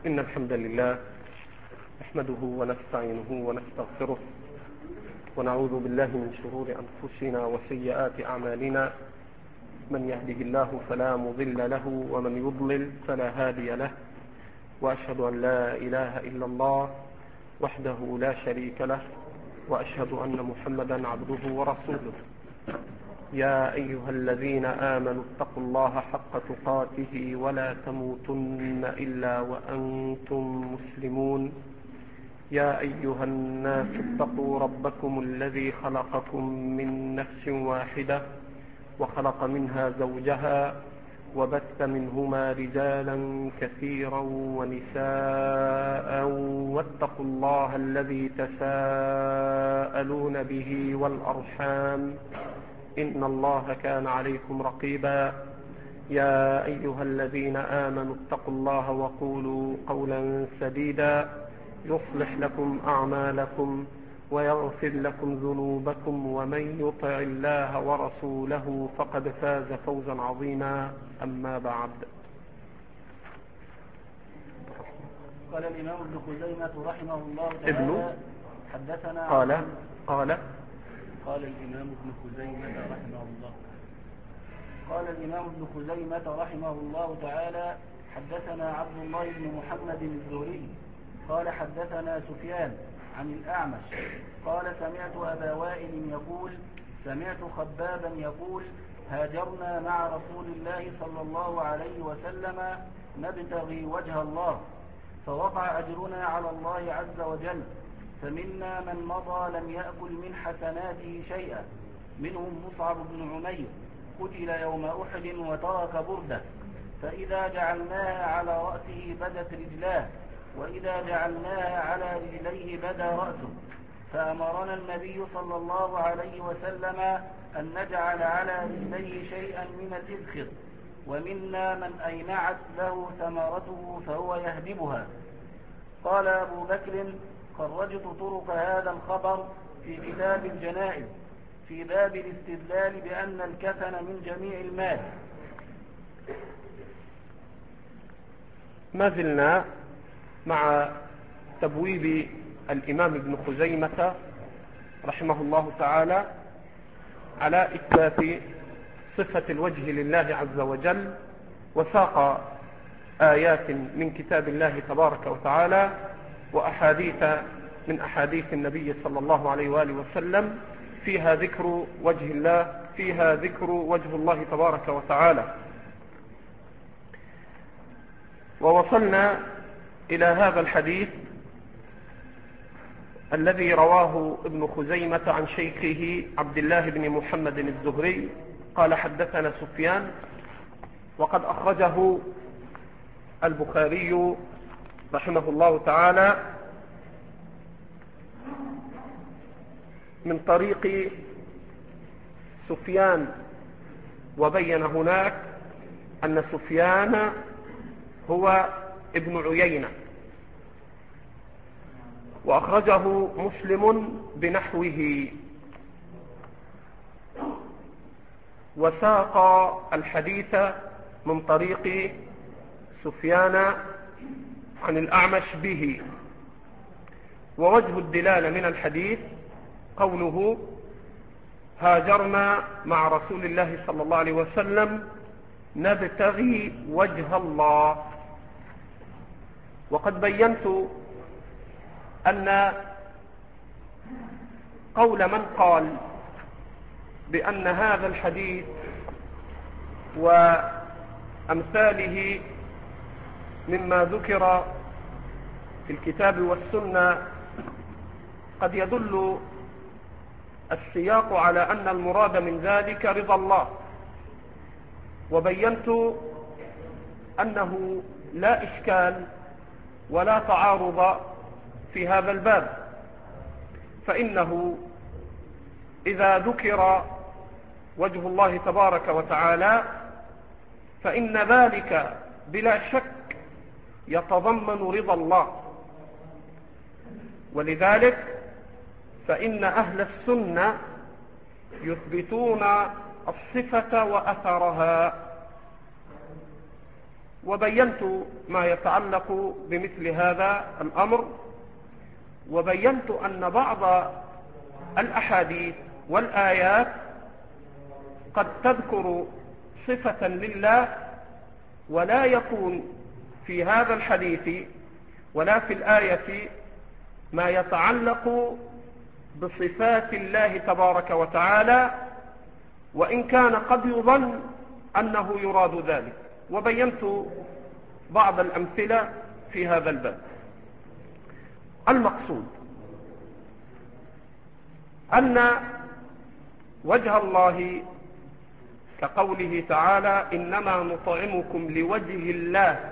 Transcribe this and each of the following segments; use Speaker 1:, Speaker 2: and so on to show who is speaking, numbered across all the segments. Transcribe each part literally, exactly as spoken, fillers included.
Speaker 1: إن الحمد لله نحمده ونستعينه ونستغفره ونعوذ بالله من شرور أنفسنا وسيئات أعمالنا. من يهده الله فلا مضل له ومن يضلل فلا هادي له، وأشهد أن لا إله إلا الله وحده لا شريك له، وأشهد أن محمدا عبده ورسوله. يا أيها الذين آمنوا اتقوا الله حق تقاته ولا تموتن إلا وأنتم مسلمون. يا أيها الناس اتقوا ربكم الذي خلقكم من نفس واحدة وخلق منها زوجها وبث منهما رجالا كثيرا ونساء، واتقوا الله الذي تساءلون به والأرحام إن الله كان عليكم رقيبا. يا أيها الذين آمنوا اتقوا الله وقولوا قولا سديدا يصلح لكم أعمالكم ويغفر لكم ذنوبكم، ومن يطع الله ورسوله فقد فاز فوزا عظيما. أما بعد،
Speaker 2: قال الإمام ابن خزيمة رحمه الله تعالى
Speaker 1: ابن
Speaker 2: حدثنا
Speaker 1: قال قال
Speaker 2: قال الإمام ابن خزيمة رحمه الله قال الإمام ابن خزيمة رحمه الله تعالى حدثنا عبد الله بن محمد الزهري قال حدثنا سفيان عن الأعمش قال سمعت أبا وائل يقول سمعت خبابا يقول هاجرنا مع رسول الله صلى الله عليه وسلم نبتغي وجه الله، فوقع أجرنا على الله عز وجل، فمنا من مضى لم يأكل من حسناته شيئا، منهم مصعب بن عمير قتل يوم أحد وترك برده، فإذا جعلناها على رأسه بدت رجلاه، وإذا جعلناها على رجليه بدا رأسه، فأمرنا النبي صلى الله عليه وسلم أن نجعل على رجليه شيئا من الإذخر، ومنا من أينعت له ثمرته فهو يهدبها. قال أبو بكر خرجت طرق هذا الخبر في كتاب الجنائز في باب الاستدلال بأن الكفن من جميع المال.
Speaker 1: ما زلنا مع تبويب الإمام ابن خزيمة رحمه الله تعالى على إثبات صفة الوجه لله عز وجل، وساق آيات من كتاب الله تبارك وتعالى وأحاديث من أحاديث النبي صلى الله عليه وآله وسلم فيها ذكر وجه الله فيها ذكر وجه الله تبارك وتعالى. ووصلنا إلى هذا الحديث الذي رواه ابن خزيمة عن شيخه عبد الله بن محمد الزهري قال حدثنا سفيان، وقد أخرجه البخاري رحمه الله تعالى من طريق سفيان، وبين هناك أن سفيان هو ابن عيينة، وأخرجه مسلم بنحوه، وساق الحديث من طريق سفيان عن الأعمش به. ووجه الدلالة من الحديث قوله هاجرنا مع رسول الله صلى الله عليه وسلم نبتغي وجه الله. وقد بينت أن قول من قال بأن هذا الحديث وأمثاله مما ذكر في الكتاب والسنة قد يدل السياق على أن المراد من ذلك رضا الله، وبينت أنه لا إشكال ولا تعارض في هذا الباب، فإنه إذا ذكر وجه الله تبارك وتعالى فإن ذلك بلا شك يتضمن رضا الله، ولذلك فإن أهل السنة يثبتون الصفة وأثرها، وبينت ما يتعلق بمثل هذا الأمر، وبينت أن بعض الأحاديث والآيات قد تذكر صفة لله ولا يكون في هذا الحديث ولا في الآية ما يتعلق بصفات الله تبارك وتعالى، وإن كان قد يظن أنه يراد ذلك. وبينت بعض الأمثلة في هذا الباب. المقصود أن وجه الله كقوله تعالى إنما نطعمكم لوجه الله،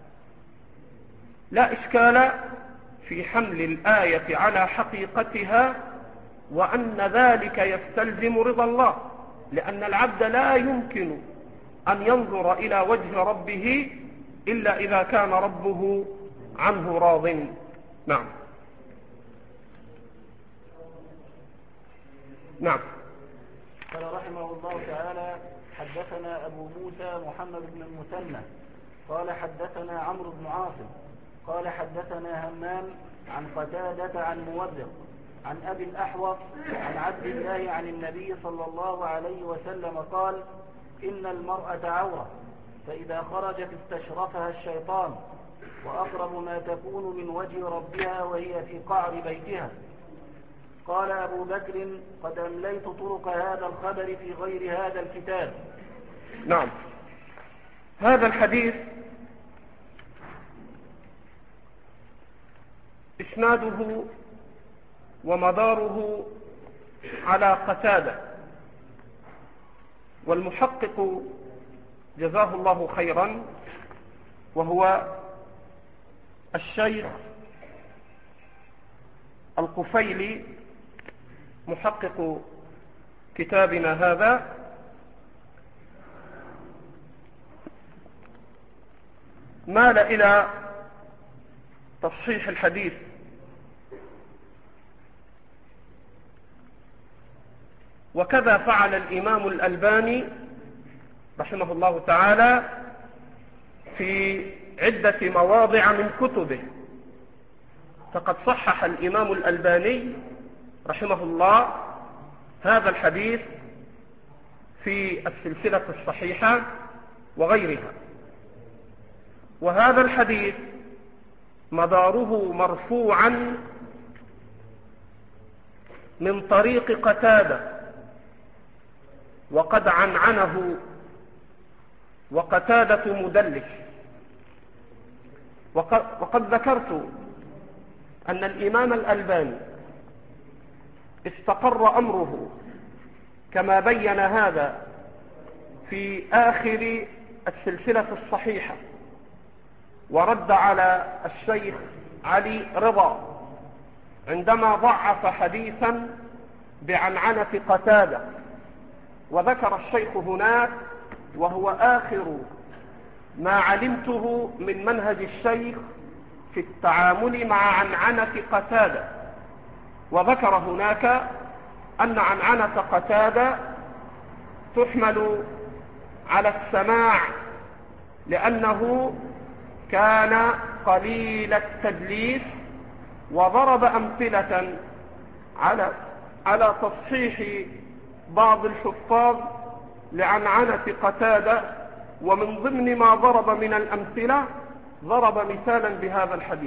Speaker 1: لا إشكال في حمل الآية على حقيقتها، وأن ذلك يستلزم رضا الله، لأن العبد لا يمكن أن ينظر إلى وجه ربه إلا إذا كان ربه عنه راض. نعم نعم
Speaker 2: قال رحمه الله تعالى: حدثنا أبو موسى محمد بن المثنى قال حدثنا عمرو بن عاصم قال حدثنا همام عن قتادة عن مورق عن أبي الأحوص عن عبد الله عن النبي صلى الله عليه وسلم قال: إن المرأة عورة، فإذا خرجت استشرفها الشيطان، وأقرب ما تكون من وجه ربها وهي في قعر بيتها. قال أبو بكر: قد أمليت طرق هذا الخبر في غير هذا الكتاب.
Speaker 1: نعم. هذا الحديث إسناده ومداره على قتادة، والمحقق جزاه الله خيرا وهو الشيخ القفيلي محقق كتابنا هذا، مال إلى تصحيح الحديث وكذا فعل الإمام الألباني رحمه الله تعالى في عدة مواضع من كتبه. فقد صحح الإمام الألباني رحمه الله هذا الحديث في السلسلة الصحيحة وغيرها. وهذا الحديث مداره مرفوعا من طريق قتادة، وقد عنعنه، وقتادة مدلس. وقد, وقد ذكرت أن الإمام الألباني استقر أمره كما بين هذا في آخر السلسلة الصحيحة، ورد على الشيخ علي رضا عندما ضعف حديثا بعنعنة قتادة. وذكر الشيخ هناك، وهو آخر ما علمته من منهج الشيخ في التعامل مع عنعنة قتادة، وذكر هناك أن عنعنة قتادة تحمل على السماع، لأنه كان قليل التدليس، وضرب أمثلة على على تصحيح بعض الحفاظ لعنعنة قتادة. ومن ضمن ما ضرب من الأمثلة ضرب مثالا بهذا الحديث،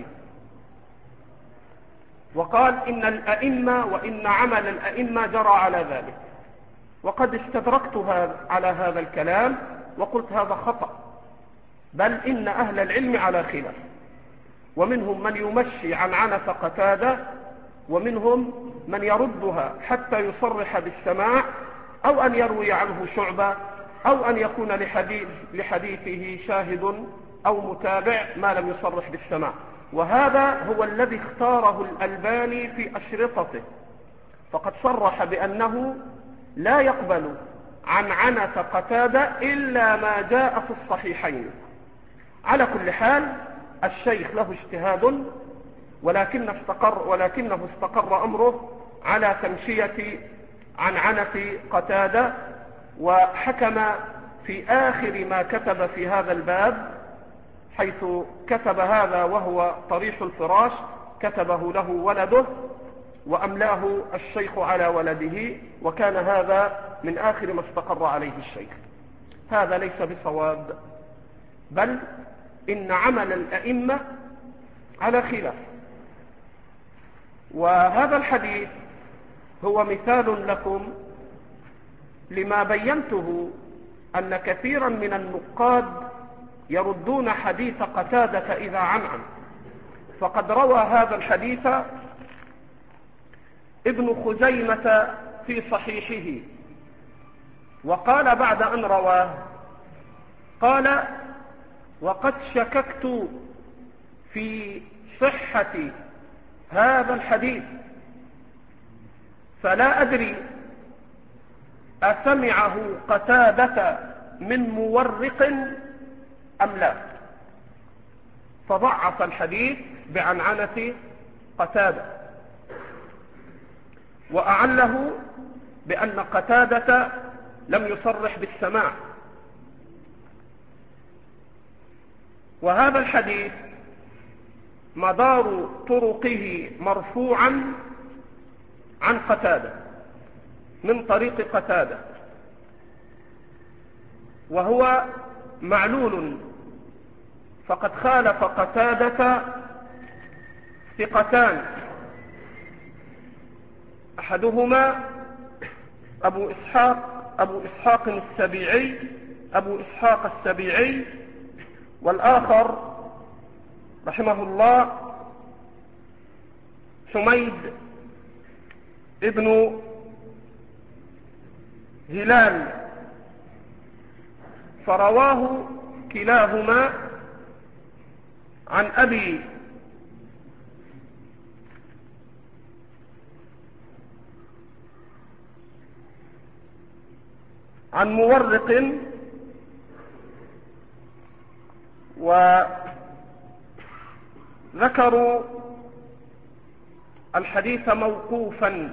Speaker 1: وقال إن الأئمة وإن عمل الأئمة جرى على ذلك. وقد استدركت على هذا الكلام وقلت هذا خطأ، بل إن أهل العلم على خلاف، ومنهم من يمشي عنعنة قتادة، ومنهم من يردها حتى يصرح بالسماع، أو أن يروي عنه شعبة، أو أن يكون لحديث لحديثه شاهد أو متابع ما لم يصرح بالسماع. وهذا هو الذي اختاره الألباني في أشرطته، فقد صرح بأنه لا يقبل عنعنة قتادة إلا ما جاء في الصحيحين. على كل حال الشيخ له اجتهاد، ولكن استقر ولكنه استقر أمره على تمشية عنعنة قتادة، وحكم في آخر ما كتب في هذا الباب حيث كتب هذا وهو طريح الفراش، كتبه له ولده وأملاه الشيخ على ولده، وكان هذا من آخر ما استقر عليه الشيخ. هذا ليس بصواب، بل إن عمل الأئمة على خلاف. وهذا الحديث هو مثال لكم لما بينته، أن كثيرا من النقاد يردون حديث قتادة إذا عنعن. فقد روى هذا الحديث ابن خزيمة في صحيحه، وقال بعد أن رواه، قال: وقد شككت في صحة هذا الحديث، فلا أدري أسمعه قتادة من مورق أم لا، فضعف الحديث بعنعنة قتادة، وأعله بأن قتادة لم يصرح بالسماع. وهذا الحديث مدار طرقه مرفوعا عن قتادة من طريق قتادة، وهو معلول، فقد خالف قتادة ثقتان، أحدهما أبو إسحاق أبو إسحاق السبيعي أبو إسحاق السبيعي والآخر رحمه الله حميد ابن هلال، فرواه كلاهما عن أبي عن مورق، وذكروا الحديث موقوفا.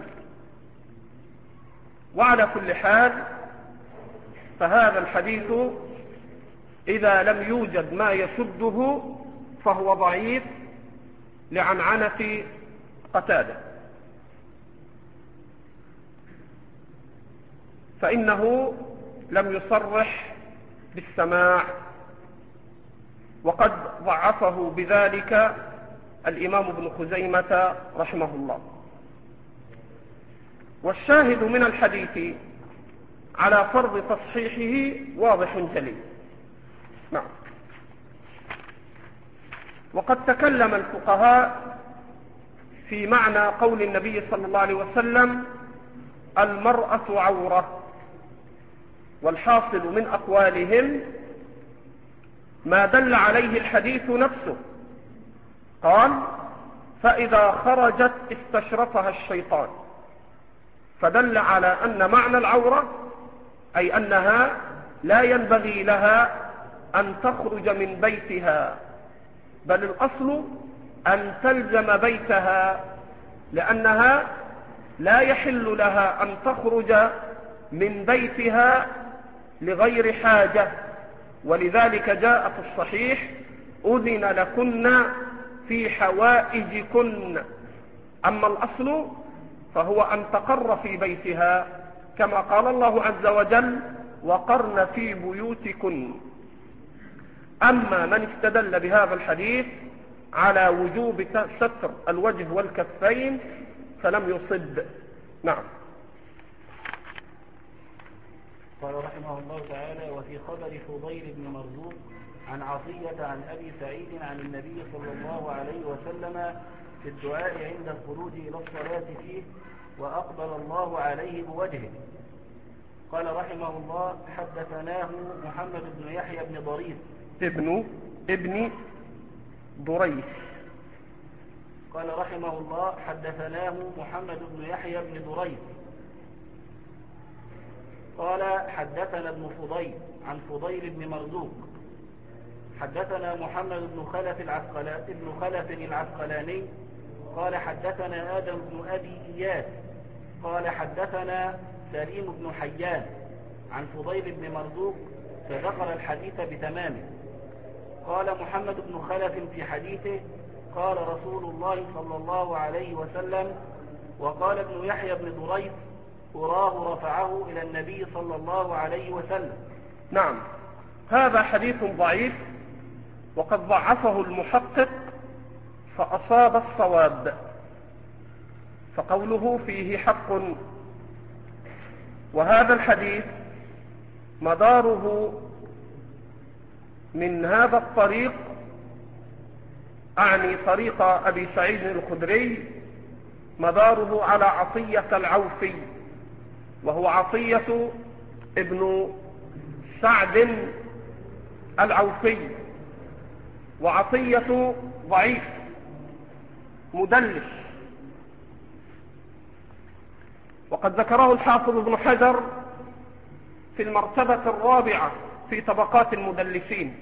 Speaker 1: وعلى كل حال فهذا الحديث إذا لم يوجد ما يشده فهو ضعيف لعنعنة قتادة، فإنه لم يصرح بالسماع، وقد ضعفه بذلك الإمام ابن خزيمة رحمه الله. والشاهد من الحديث على فرض تصحيحه واضح جلي. نعم. وقد تكلم الفقهاء في معنى قول النبي صلى الله عليه وسلم: المرأة عورة، والحاصل من أقوالهم ما دل عليه الحديث نفسه. قال: فإذا خرجت استشرفها الشيطان، فدل على أن معنى العورة أي أنها لا ينبغي لها أن تخرج من بيتها، بل الأصل أن تلزم بيتها، لأنها لا يحل لها أن تخرج من بيتها لغير حاجة. ولذلك جاء في الصحيح: أذن لكن في حوائجكن. أما الأصل فهو أن تقر في بيتها، كما قال الله عز وجل: وقرن في بيوتكن. أما من استدل بهذا الحديث على وجوب ستر الوجه والكفين فلم يصب. نعم.
Speaker 2: قال رحمه الله تعالى: وفي خبر فضيل بن مرزوق عن عطية عن أبي سعيد عن النبي صلى الله عليه وسلم في الدعاء عند الخروج إلى الصلاة فيه: وأقبل الله عليه بوجهه. قال رحمه الله: حدثناه محمد بن يحيى بن ضريس
Speaker 1: ابن ابن ضريس.
Speaker 2: قال رحمه الله: حدثناه محمد بن يحيى بن ضريس قال: حدثنا ابن فضيل عن فضيل بن مرزوق حدثنا محمد بن خلف العسقلاني ابن خلف العسقلاني قال: حدثنا آدم بن أبي إياس قال: حدثنا سليم بن حيان عن فضيل بن مرزوق، فذكر الحديث بتمامه. قال محمد بن خلف في حديثه: قال رسول الله صلى الله عليه وسلم. وقال ابن يحيى بن دريد: أراه رفعه إلى النبي صلى الله عليه وسلم.
Speaker 1: نعم، هذا حديث ضعيف وقد ضعفه المحقق فأصاب الصواب، فقوله فيه حق. وهذا الحديث مداره من هذا الطريق، أعني طريق أبي سعيد الخدري، مداره على عطية العوفي، وهو عطية ابن سعد العوفي، وعطية ضعيف مدلس، وقد ذكره الحافظ ابن حجر في المرتبة الرابعة في طبقات المدلسين.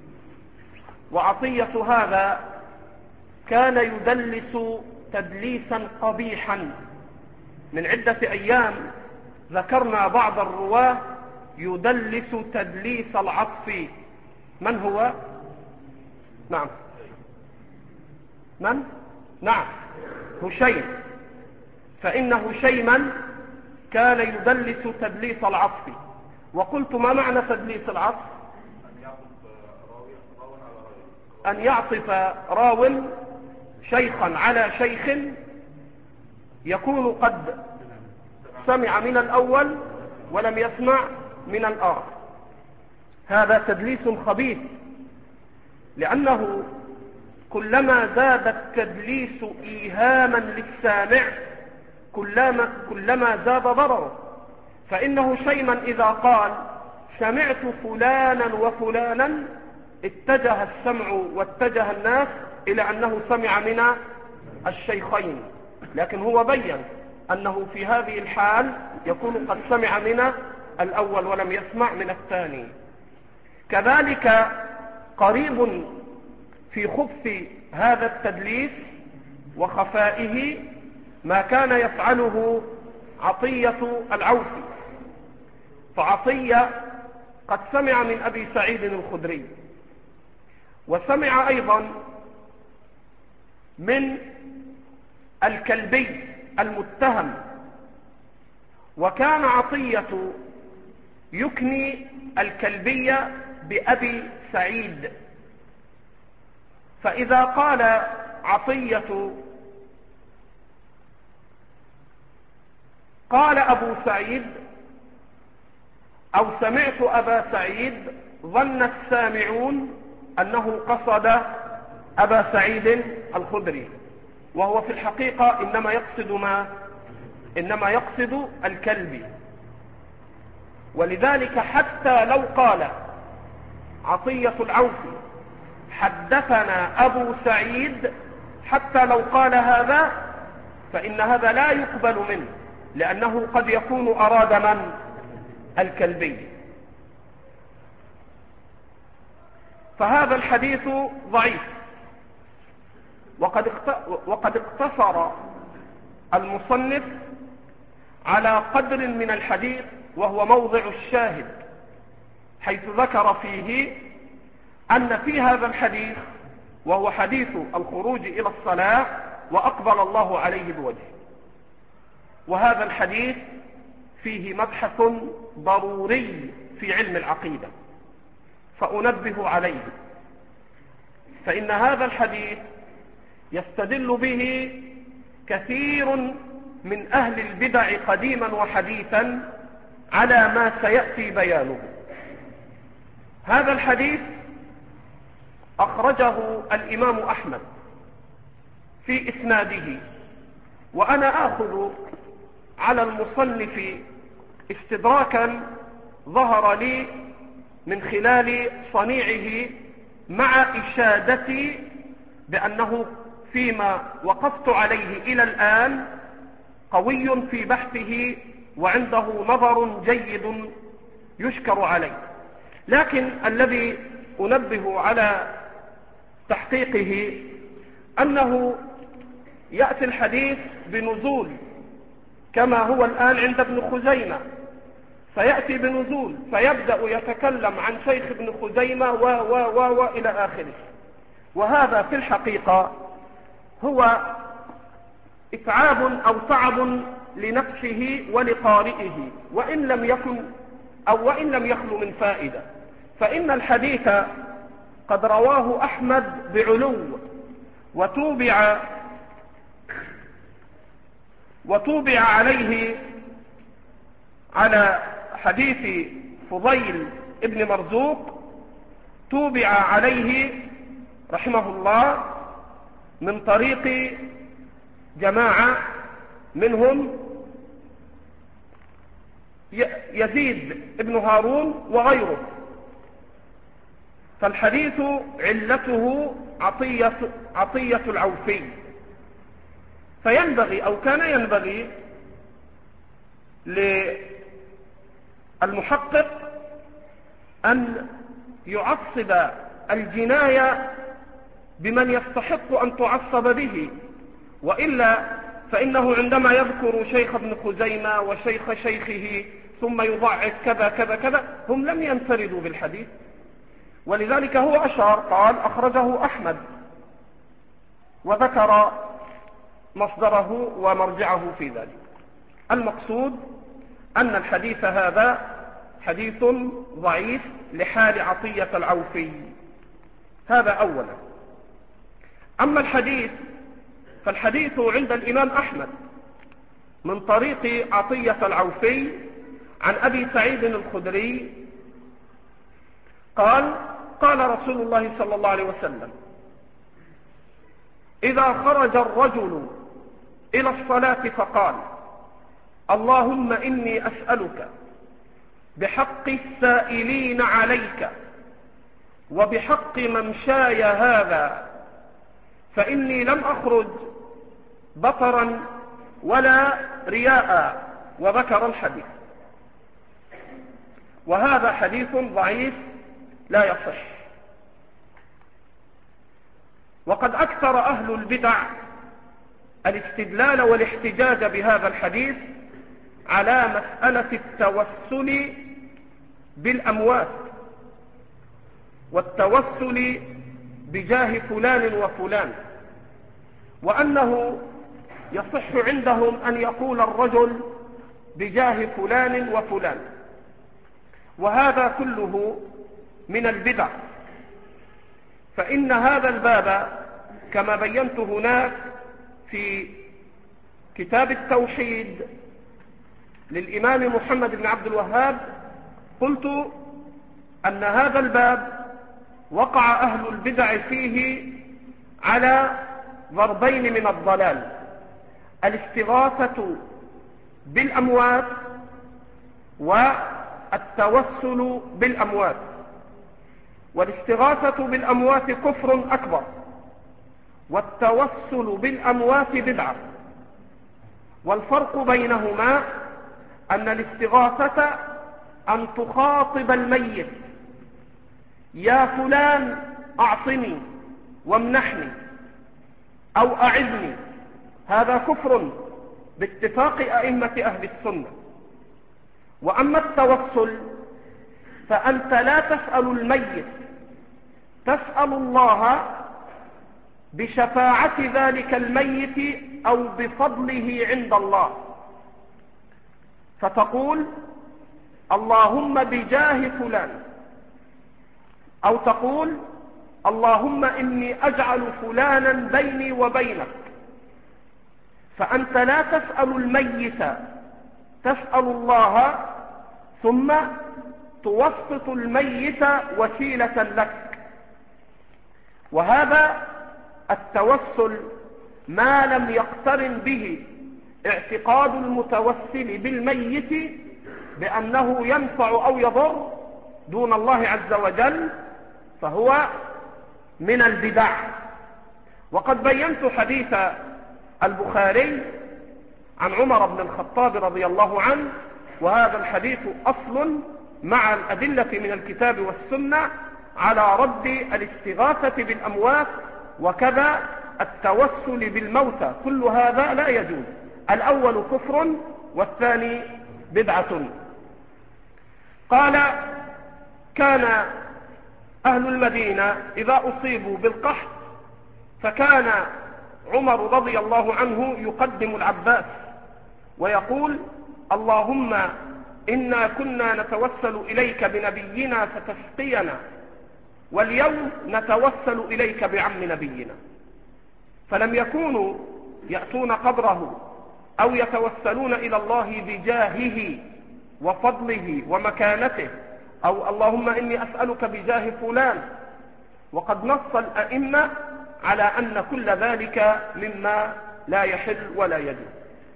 Speaker 1: وعطية هذا كان يدلس تدليسا قبيحا. من عدة أيام ذكرنا بعض الرواة يدلس تدليس العطف. من هو؟ نعم من؟ نعم هشيم. فإن هشيما كان يدلس تدليس العطف. وقلت: ما معنى تدليس العطف؟ أن يعطف راو شيخا على شيخ يكون قد سمع من الأول ولم يسمع من الآخر. هذا تدليس خبيث، لأنه كلما زاد التدليس إيهاما للسامع كلما, كلما زاد ضرره. فإنه شيئا إذا قال: سمعت فلانا وفلانا، اتجه السمع واتجه الناس إلى أنه سمع من الشيخين، لكن هو بين أنه في هذه الحال يكون قد سمع من الأول ولم يسمع من الثاني. كذلك قريب في خبث هذا التدليس وخفائه ما كان يفعله عطية العوفي. فعطية قد سمع من أبي سعيد الخدري، وسمع أيضا من الكلبي المتهم، وكان عطية يكني الكلبي بأبي سعيد. فإذا قال عطية: قال أبو سعيد أو سمعت أبا سعيد، ظن السامعون أنه قصد أبا سعيد الخدري، وهو في الحقيقة إنما يقصد ما إنما يقصد الكلبي. ولذلك حتى لو قال عطية العوفي: حدثنا أبو سعيد، حتى لو قال هذا فإن هذا لا يقبل منه، لأنه قد يكون أراد من؟ الكلبي. فهذا الحديث ضعيف، وقد وقد اقتصر المصنف على قدر من الحديث وهو موضع الشاهد، حيث ذكر فيه أن في هذا الحديث، وهو حديث الخروج إلى الصلاة: وأقبل الله عليه بوجهه. وهذا الحديث فيه مبحث ضروري في علم العقيدة فأنبه عليه. فإن هذا الحديث يستدل به كثير من أهل البدع قديما وحديثا على ما سيأتي بيانه. هذا الحديث أخرجه الإمام أحمد في إسناده، وأنا آخذ على المصنف استدراكا ظهر لي من خلال صنيعه مع إشادتي بأنه فيما وقفت عليه إلى الآن قوي في بحثه وعنده نظر جيد يشكر عليه. لكن الذي أنبه على تحقيقه أنه يأتي الحديث بنزول كما هو الآن عند ابن خزيمة، فيأتي بنزول فيبدأ يتكلم عن شيخ ابن خزيمة و و و و إلى آخره. وهذا في الحقيقة هو إتعاب أو تعب لنفسه ولقارئه، وإن لم يكن أو وإن لم يخلو من فائدة، فإن الحديث قد رواه أحمد بعلو وتوبع وتوبع عليه على حديث فضيل ابن مرزوق، توبع عليه رحمه الله من طريق جماعة منهم يزيد ابن هارون وغيره. فالحديث علته عطية, عطية العوفي. فينبغي أو كان ينبغي للمحقق أن يعصب الجناية بمن يستحق أن تعصب به، وإلا فإنه عندما يذكر شيخ ابن خزيمة وشيخ شيخه ثم يضعف كذا كذا كذا، هم لم ينفردوا بالحديث. ولذلك هو أشار قال أخرجه أحمد وذكر مصدره ومرجعه في ذلك. المقصود أن الحديث هذا حديث ضعيف لحال عطية العوفي، هذا أولا. أما الحديث فالحديث عند الإمام أحمد من طريق عطية العوفي عن أبي سعيد الخدري قال قال رسول الله صلى الله عليه وسلم: إذا خرج الرجل إلى الصلاة فقال: اللهم إني أسألك بحق السائلين عليك وبحق ممشاي هذا، فإني لم أخرج بطرا ولا رياء، وذكر الحديث. وهذا حديث ضعيف لا يصح. وقد أكثر أهل البدع الاستدلال والاحتجاج بهذا الحديث على مسألة التوسل بالأموات والتوسل بجاه فلان وفلان، وأنه يصح عندهم أن يقول الرجل بجاه فلان وفلان، وهذا كله من البدع. فإن هذا الباب كما بينت هناك في كتاب التوحيد للإمام محمد بن عبد الوهاب، قلت أن هذا الباب وقع أهل البدع فيه على ضربين من الضلال: الاستغاثة بالأموات والتوسل بالأموات. والاستغاثة بالأموات كفر أكبر، والتوسل بالأموات بدعة. والفرق بينهما أن الاستغاثة أن تخاطب الميت: يا فلان أعطني وامنحني أو أعذني، هذا كفر باتفاق أئمة أهل السنة. وأما التوسل فأنت لا تسأل الميت، تسأل الله بشفاعة ذلك الميت أو بفضله عند الله، فتقول: اللهم بجاه فلان، أو تقول: اللهم إني أجعل فلانا بيني وبينك. فأنت لا تسأل الميت، تسأل الله، ثم توسط الميت وسيلة لك. وهذا التوسل ما لم يقترن به اعتقاد المتوسل بالميت بأنه ينفع أو يضر دون الله عز وجل، فهو من البدع. وقد بينت حديث البخاري عن عمر بن الخطاب رضي الله عنه، وهذا الحديث أصل مع الأدلة من الكتاب والسنة على رد الاستغاثة بالأموات وكذا التوسل بالموتى، كل هذا لا يجوز. الأول كفر والثاني بدعة. قال: كان أهل المدينة إذا أصيبوا بالقحط فكان عمر رضي الله عنه يقدم العباس ويقول: اللهم إنا كنا نتوسل إليك بنبينا فتسقينا، واليوم نتوسل إليك بعم نبينا. فلم يكونوا يأتون قبره أو يتوسلون إلى الله بجاهه وفضله ومكانته، أو اللهم إني أسألك بجاه فلان، وقد نص الأئمة على أن كل ذلك مما لا يحل ولا يجوز.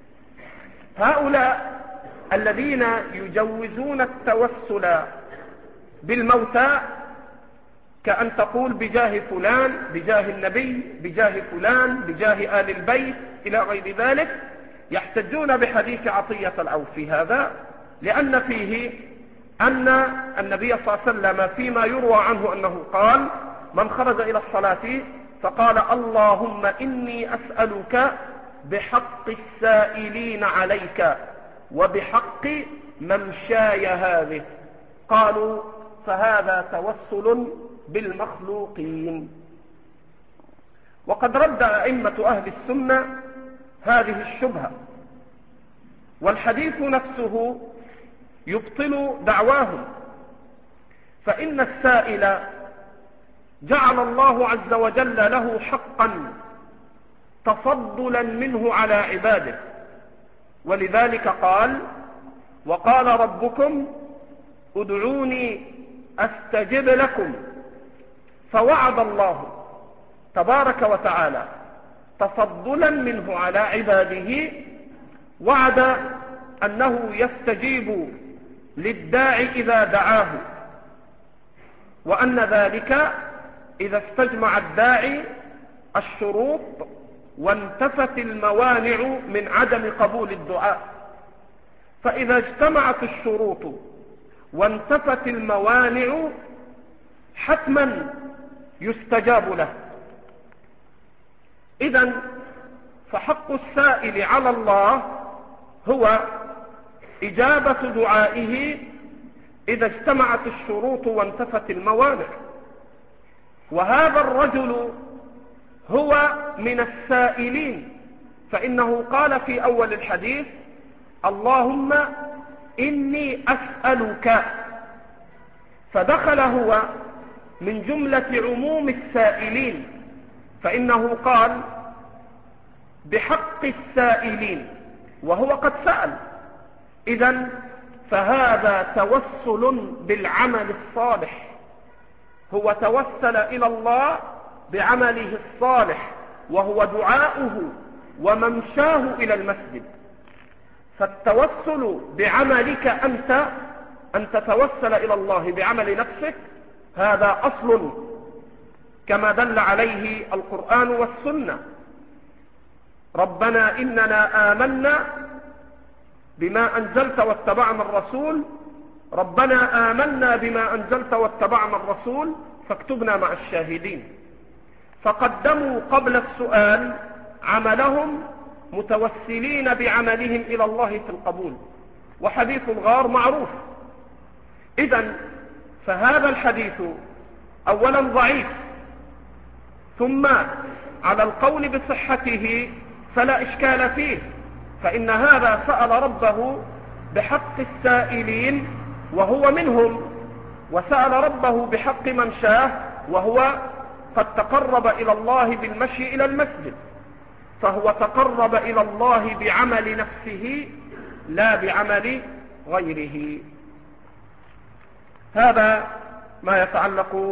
Speaker 1: هؤلاء الذين يجوزون التوسل بالموتى، كأن تقول بجاه فلان، بجاه النبي، بجاه فلان، بجاه آل البيت إلى غير ذلك، يحتجون بحديث عطية العوفي هذا، لأن فيه أن النبي صلى الله عليه وسلم فيما يروى عنه أنه قال: من خرج إلى الصلاة فقال: اللهم إني أسألك بحق السائلين عليك وبحق ممشاي هذه، قالوا: فهذا توسل بالمخلوقين. وقد رد أئمة أهل السنة هذه الشبهة، والحديث نفسه يبطل دعواهم، فإن السائل جعل الله عز وجل له حقا تفضلا منه على عباده، ولذلك قال: وقال ربكم ادعوني أستجب لكم. فوعد الله تبارك وتعالى تفضلا منه على عباده، وعد أنه يستجيب للداعي إذا دعاه، وأن ذلك إذا استجمع الداعي الشروط وانتفت الموانع من عدم قبول الدعاء. فإذا اجتمعت الشروط وانتفت الموانع حتما يستجاب له. إذن فحق السائل على الله هو إجابة دعائه إذا اجتمعت الشروط وانتفت الموانع. وهذا الرجل هو من السائلين، فإنه قال في أول الحديث: اللهم إني أسألك، فدخل هو من جملة عموم السائلين، فإنه قال بحق السائلين وهو قد سأل. إذن فهذا توسل بالعمل الصالح، هو توسل إلى الله بعمله الصالح وهو دعاؤه وممشاه إلى المسجد. فالتوسل بعملك أنت، أن تتوسل إلى الله بعمل نفسك، هذا أصل كما دل عليه القرآن والسنة. ربنا إننا آمنا بما أنزلت واتبعنا الرسول، ربنا آمنا بما أنزلت واتبعنا الرسول فاكتبنا مع الشاهدين. فقدموا قبل السؤال عملهم متوسلين بعملهم إلى الله في القبول، وحديث الغار معروف. إذن فهذا الحديث أولا ضعيف، ثم على القول بصحته فلا إشكال فيه، فإن هذا سأل ربه بحق السائلين وهو منهم، وسأل ربه بحق من شاء وهو قد تقرب إلى الله بالمشي إلى المسجد، فهو تقرب إلى الله بعمل نفسه لا بعمل غيره. هذا ما يتعلق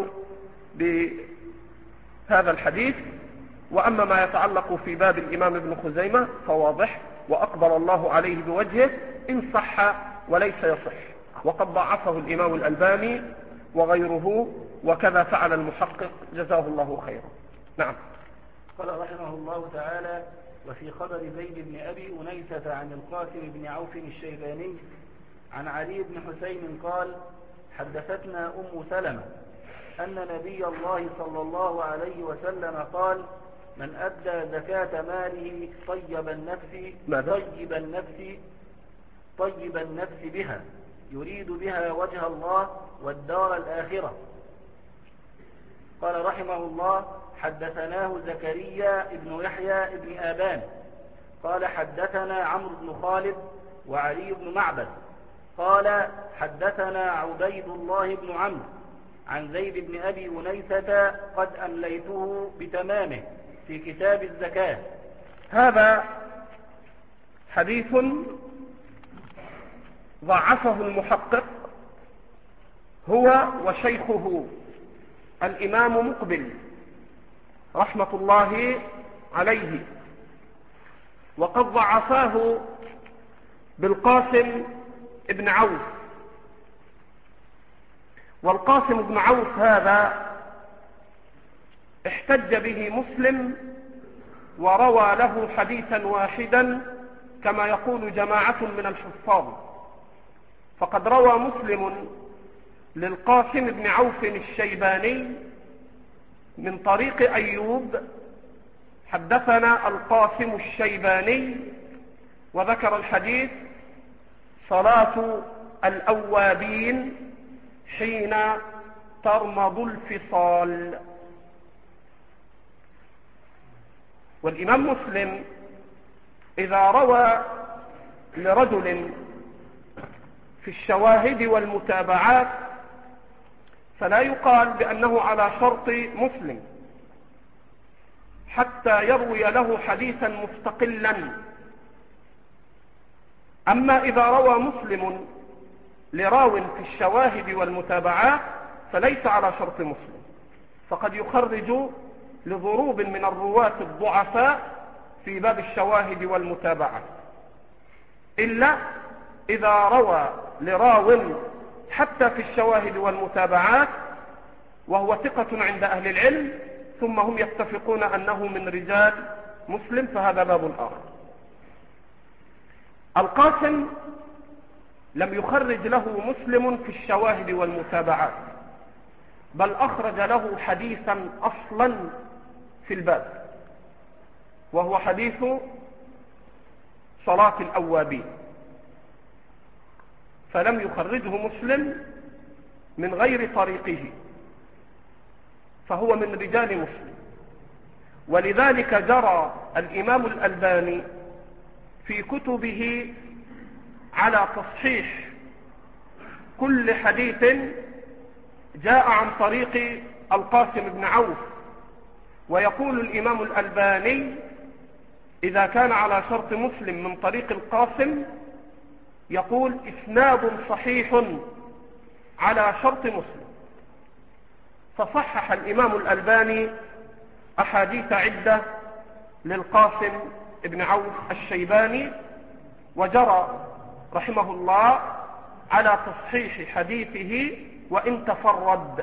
Speaker 1: بهذا الحديث. وأما ما يتعلق في باب الإمام ابن خزيمة فواضح، وأقبل الله عليه بوجهه إن صح وليس يصح، وقد ضعفه الإمام الألباني وغيره، وكذا فعل المحقق جزاه الله خيرا. نعم.
Speaker 2: قال رحمه الله تعالى: وفي خبر زيد بن أبي أنيسة عن القاسم بن عوف الشيباني عن علي بن حسين قال: حدثتنا أم سلمة أن نبي الله صلى الله عليه وسلم قال: من أدى زكاة ماله طيب النفس طيب النفس طيب النفس بها يريد بها وجه الله والدار الآخرة. قال رحمه الله: حدثناه زكريا ابن يحيى ابن آبان قال حدثنا عمرو بن خالد وعلي بن معبد قال حدثنا عبيد الله بن عمرو عن زيد بن أبي أنيسة قد أمليته بتمامه في كتاب الزكاة.
Speaker 1: هذا حديث ضعفه المحقق هو وشيخه الإمام مقبل رحمة الله عليه، وقد ضعفاه بالقاسم ابن عوف. والقاسم بن عوف هذا احتج به مسلم وروى له حديثا واحدا كما يقول جماعة من الحفاظ، فقد روى مسلم للقاسم بن عوف الشيباني من طريق أيوب: حدثنا القاسم الشيباني، وذكر الحديث: صلاة الأوابين حين ترمض الفصال. والإمام مسلم إذا روى لرجل في الشواهد والمتابعات فلا يقال بأنه على شرط مسلم حتى يروي له حديثا مستقلا. أما إذا روى مسلم لراو في الشواهد والمتابعات فليس على شرط مسلم، فقد يخرج لضروب من الرواة الضعفاء في باب الشواهد والمتابعات، إلا إذا روى لراو حتى في الشواهد والمتابعات وهو ثقة عند أهل العلم ثم هم يتفقون أنه من رجال مسلم، فهذا باب آخر. القاسم لم يخرج له مسلم في الشواهد والمتابعات، بل أخرج له حديثا أصلا في الباب، وهو حديث صلاة الأوابين، فلم يخرجه مسلم من غير طريقه، فهو من رجال مسلم. ولذلك جرى الإمام الألباني في كتبه على تصحيح كل حديث جاء عن طريق القاسم بن عوف، ويقول الإمام الألباني: إذا كان على شرط مسلم من طريق القاسم يقول إسناد صحيح على شرط مسلم. فصحح الإمام الألباني أحاديث عدة للقاسم ابن عوف الشيباني، وجرى رحمه الله على تصحيح حديثه وإن تفرد.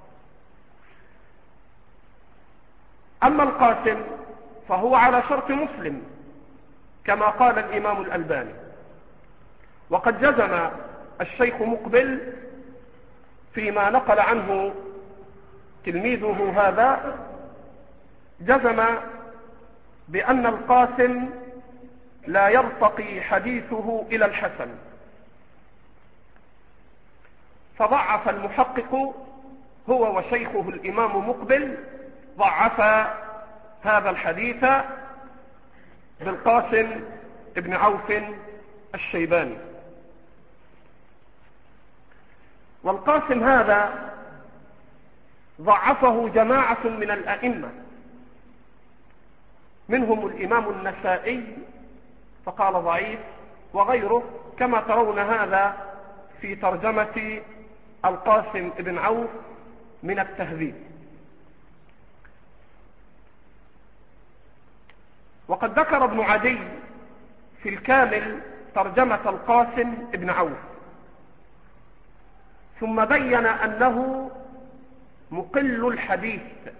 Speaker 1: أما القاسم فهو على شرط مسلم كما قال الإمام الألباني، وقد جزم الشيخ مقبل فيما نقل عنه تلميذه هذا، جزم بأن القاسم لا يرتقي حديثه إلى الحسن، فضعف المحقق هو وشيخه الإمام مقبل، ضعف هذا الحديث بالقاسم ابن عوف الشيباني. والقاسم هذا ضعفه جماعة من الأئمة، منهم الإمام النسائي فقال ضعيف، وغيره، كما ترون هذا في ترجمة القاسم ابن عوف من التهذيب. وقد ذكر ابن عدي في الكامل ترجمة القاسم ابن عوف، ثم بين أنه مقل الحديث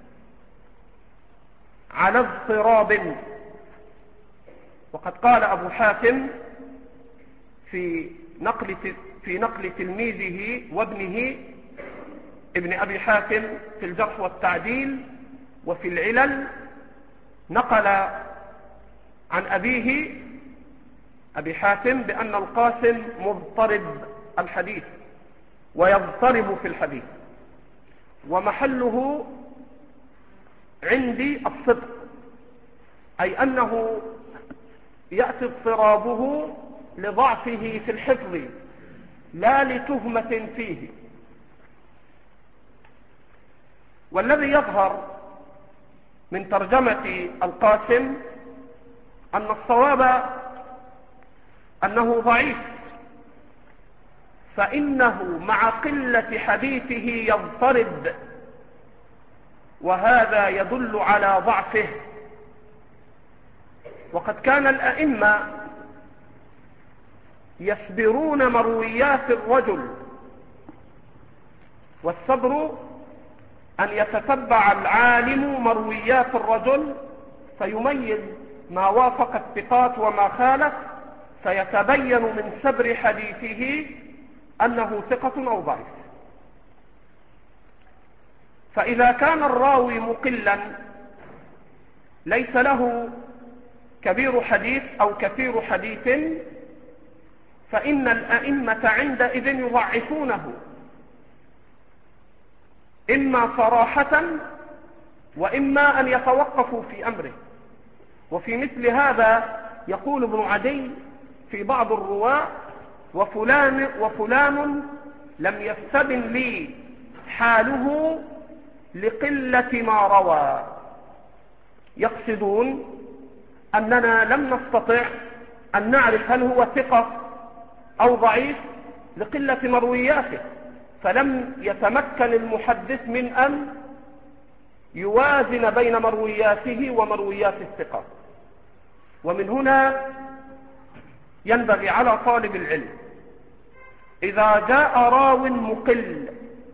Speaker 1: على اضطراب. وقد قال أبو حاتم في نقل في نقل تلميذه وابنه ابن أبي حاتم في الجرح والتعديل وفي العلل، نقل عن أبيه أبي حاتم بأن القاسم مضطرب الحديث ويضطرب في الحديث، ومحله عندي الصدق، أي أنه يأتي اضطرابه لضعفه في الحفظ لا لتهمة فيه. والذي يظهر من ترجمة القاسم أن الصواب أنه ضعيف، فإنه مع قلة حديثه يضطرب، وهذا يدل على ضعفه. وقد كان الأئمة يصبرون مرويات الرجل، والصبر أن يتتبع العالم مرويات الرجل فيميز ما وافق الثقات وما خالف، فيتبين من سبر حديثه أنه ثقة أو ضعيف. فإذا كان الراوي مقلا ليس له كبير حديث أو كثير حديث، فإن الأئمة عندئذ يضعفونه إما صراحة وإما أن يتوقفوا في أمره. وفي مثل هذا يقول ابن عدي في بعض الرواة: وفلان, وفلان لم يستبن لي حاله لقلة ما روى، يقصدون أننا لم نستطع أن نعرف هل هو ثقة أو ضعيف لقلة مروياته، فلم يتمكن المحدث من أن يوازن بين مروياته ومرويات الثقة. ومن هنا ينبغي على طالب العلم إذا جاء راو مقل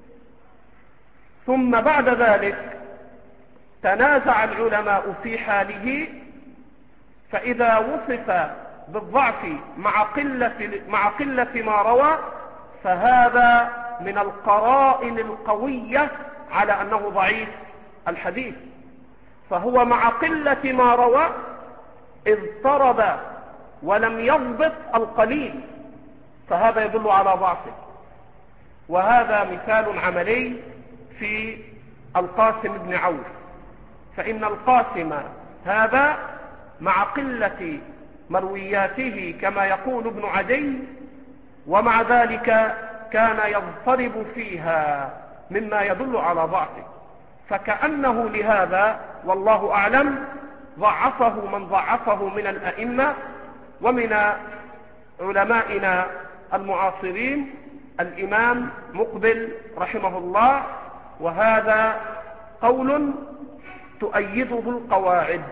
Speaker 1: ثم بعد ذلك تنازع العلماء في حاله، فإذا وصف بالضعف مع قلة, مع قلة ما روى فهذا من القرائن القوية على أنه ضعيف الحديث، فهو مع قلة ما روى اضطرب ولم يضبط القليل، فهذا يدل على ضعفه. وهذا مثال عملي في القاسم بن عوف، فإن القاسم هذا مع قلة مروياته كما يقول ابن عدي، ومع ذلك كان يضطرب فيها مما يدل على ضعفه، فكأنه لهذا والله أعلم ضعفه من ضعفه من الأئمة ومن علمائنا المعاصرين الإمام مقبل رحمه الله، وهذا قول تؤيده القواعد.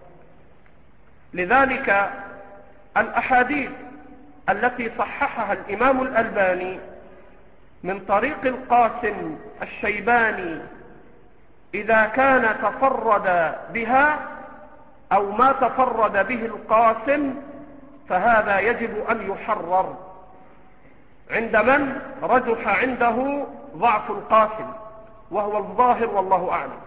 Speaker 1: لذلك الأحاديث التي صححها الإمام الألباني من طريق القاسم الشيباني إذا كان تفرد بها أو ما تفرد به القاسم فهذا يجب أن يحرر عند من رجح عنده ضعف القاسم، وهو الظاهر والله أعلم.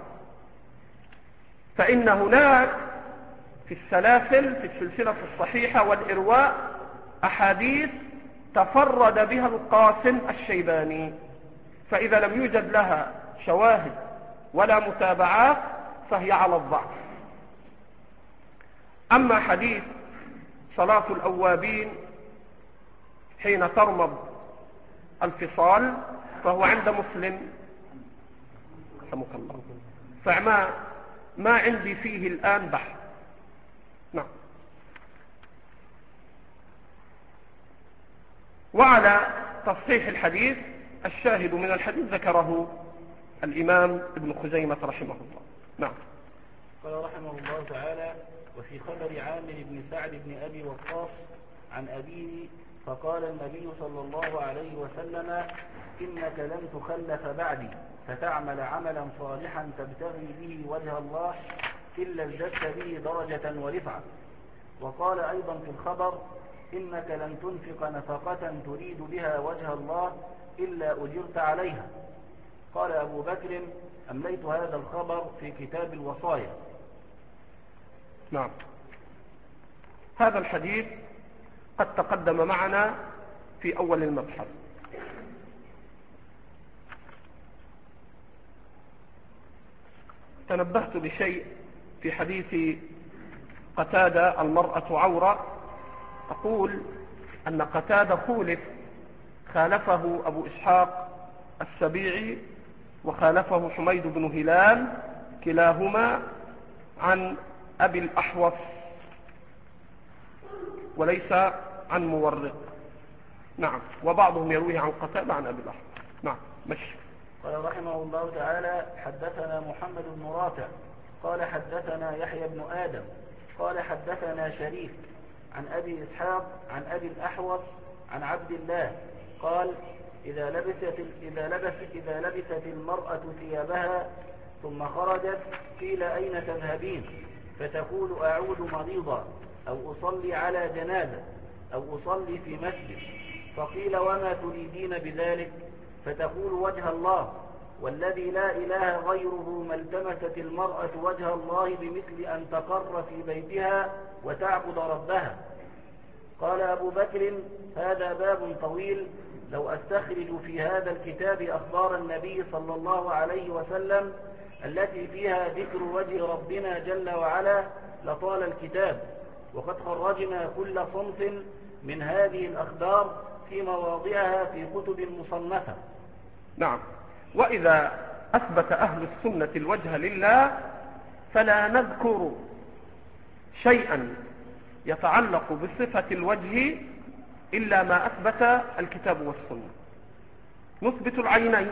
Speaker 1: فإن هناك في السلاسل في السلسلة الصحيحة والإرواء أحاديث تفرد بها القاسم الشيباني، فإذا لم يوجد لها شواهد ولا متابعات فهي على الضعف. أما حديث صلاة الأوابين حين ترمض الفصال فهو عند مسلم رحمك الله، فما ما عندي فيه الآن بحث. نعم. وعلى تصحيح الحديث الشاهد من الحديث ذكره الإمام ابن خزيمة رحمه الله. نعم.
Speaker 2: قال رحمه الله تعالى: وفي خبر عامر بن سعد بن أبي وقاص عن أبيه فقال النبي صلى الله عليه وسلم: إنك لن تخلف بعدي فتعمل عملا صالحا تبتغي به وجه الله إلا ازددت به درجة ورفعة. وقال أيضا في الخبر: إنك لن تنفق نفقة تريد بها وجه الله إلا أجرت عليها. قال أبو بكر: أمليت هذا الخبر في كتاب الوصايا.
Speaker 1: نعم. هذا الحديث قد تقدم معنا في أول المبحث، تنبهت لشيء في حديث قتادة المرأة عورة. أقول أن قتادة خولف، خالفه أبو إسحاق السبيعي وخالفه حميد بن هلال كلاهما عن أبي الأحوص وليس عن مورق. نعم، وبعضهم يرويه عن قتادة عن أبي الأحوص. نعم مشي.
Speaker 2: قال رحمه الله تعالى: حدثنا محمد بن رافع قال حدثنا يحيى بن آدم قال حدثنا شريف عن أبي إسحاق عن أبي الأحوص عن عبد الله قال: إذا لبست, إذا لبست, إذا لبست المرأة ثيابها ثم خرجت قيل: أين تذهبين؟ فتقول: أعود مريضا، أو أصلي على جنازة، أو أصلي في مسجد. فقيل: وما تريدين بذلك؟ فتقول: وجه الله، والذي لا إله غيره ما التمست المرأة وجه الله بمثل أن تقر في بيتها وتعبد ربها. قال أبو بكر: هذا باب طويل، لو أستخرج في هذا الكتاب أخبار النبي صلى الله عليه وسلم التي فيها ذكر وجه ربنا جل وعلا لطال الكتاب، وقد خرجنا كل صنف من هذه الأخبار في مواضعها في كتب مصنفة.
Speaker 1: نعم. وإذا أثبت أهل السنة الوجه لله فلا نذكر شيئا يتعلق بصفة الوجه إلا ما أثبت الكتاب والسنة. نثبت العينين،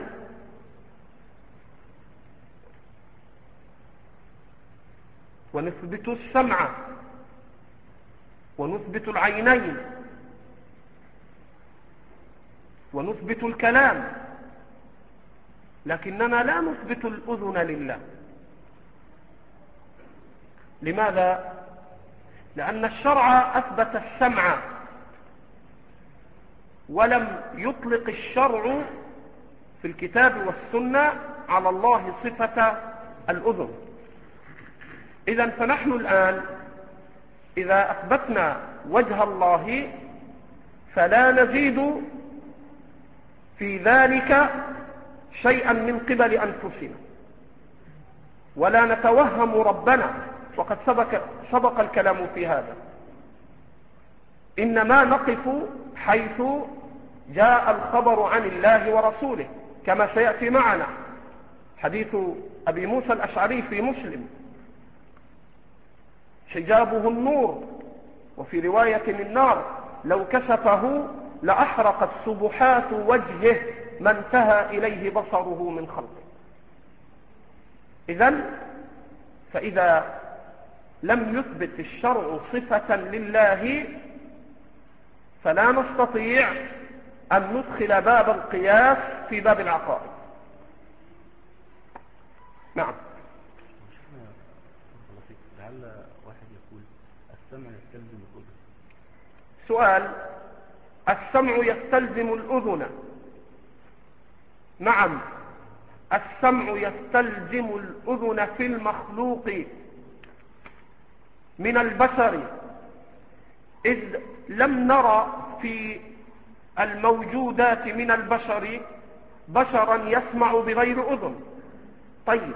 Speaker 1: ونثبت السمع، ونثبت العينين، ونثبت الكلام، لكننا لا نثبت الأذن لله. لماذا؟ لأن الشرع أثبت السمع، ولم يطلق الشرع في الكتاب والسنة على الله صفة الأذن. إذن فنحن الآن إذا أثبتنا وجه الله فلا نزيد في ذلك شيئا من قبل أنفسنا، ولا نتوهم ربنا، وقد سبق, سبق الكلام في هذا. إنما نقف حيث جاء الخبر عن الله ورسوله، كما سيأتي معنا حديث أبي موسى الأشعري في مسلم: حجابه النور، وفي رواية النار، لو كشفه لأحرقت سبحات وجهه ما انتهى إليه بصره من خلقه. إذن فإذا لم يثبت الشرع صفة لله فلا نستطيع أن ندخل باب القياس في باب العقائد. نعم.
Speaker 2: لعل واحد يقول: السمع يستلزم الأذن.
Speaker 1: سؤال: السمع يستلزم الأذن؟ نعم، السمع يستلزم الأذن في المخلوق من البشر، إذ لم نرى في الموجودات من البشر بشرا يسمع بغير أذن. طيب،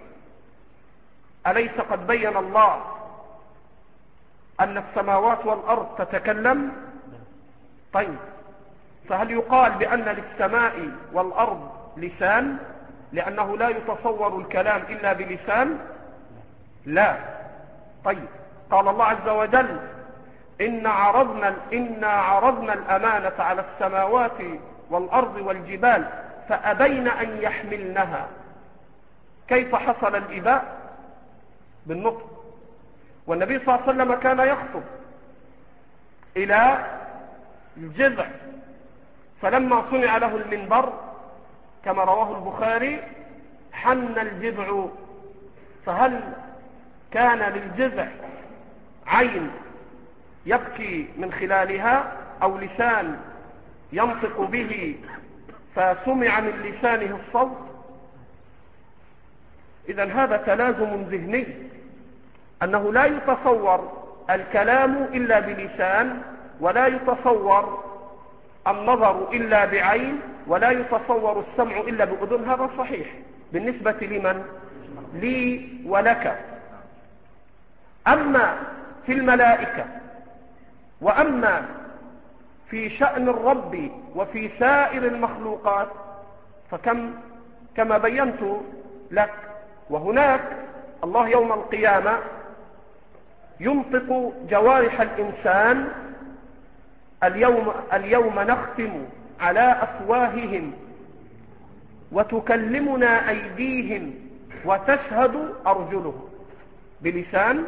Speaker 1: أليس قد بين الله أن السماوات والأرض تتكلم؟ طيب، فهل يقال بأن للسماء والأرض لسان لأنه لا يتصور الكلام إلا بلسان؟ لا. طيب، قال الله عز وجل: إن عرضنا, إنا عرضنا الأمانة على السماوات والأرض والجبال فأبين أن يحملنها. كيف حصل الإباء؟ بالنطق. والنبي صلى الله عليه وسلم كان يخطب إلى الجذع، فلما صنع له المنبر كما رواه البخاري حن الجذع. فهل كان للجذع عين يبكي من خلالها أو لسان ينطق به فسمع من لسانه الصوت؟ إذن هذا تلازم ذهني، أنه لا يتصور الكلام إلا بلسان، ولا يتصور النظر إلا بعين، ولا يتصور السمع إلا بأذن. هذا صحيح بالنسبة لمن؟ لي ولك. أما في الملائكة وأما في شأن الرب وفي سائر المخلوقات فكم كما بينت لك. وهناك الله يوم القيامة ينطق جوارح الإنسان اليوم, اليوم نختم على أفواههم وتكلمنا أيديهم وتشهد أرجلهم بلسان.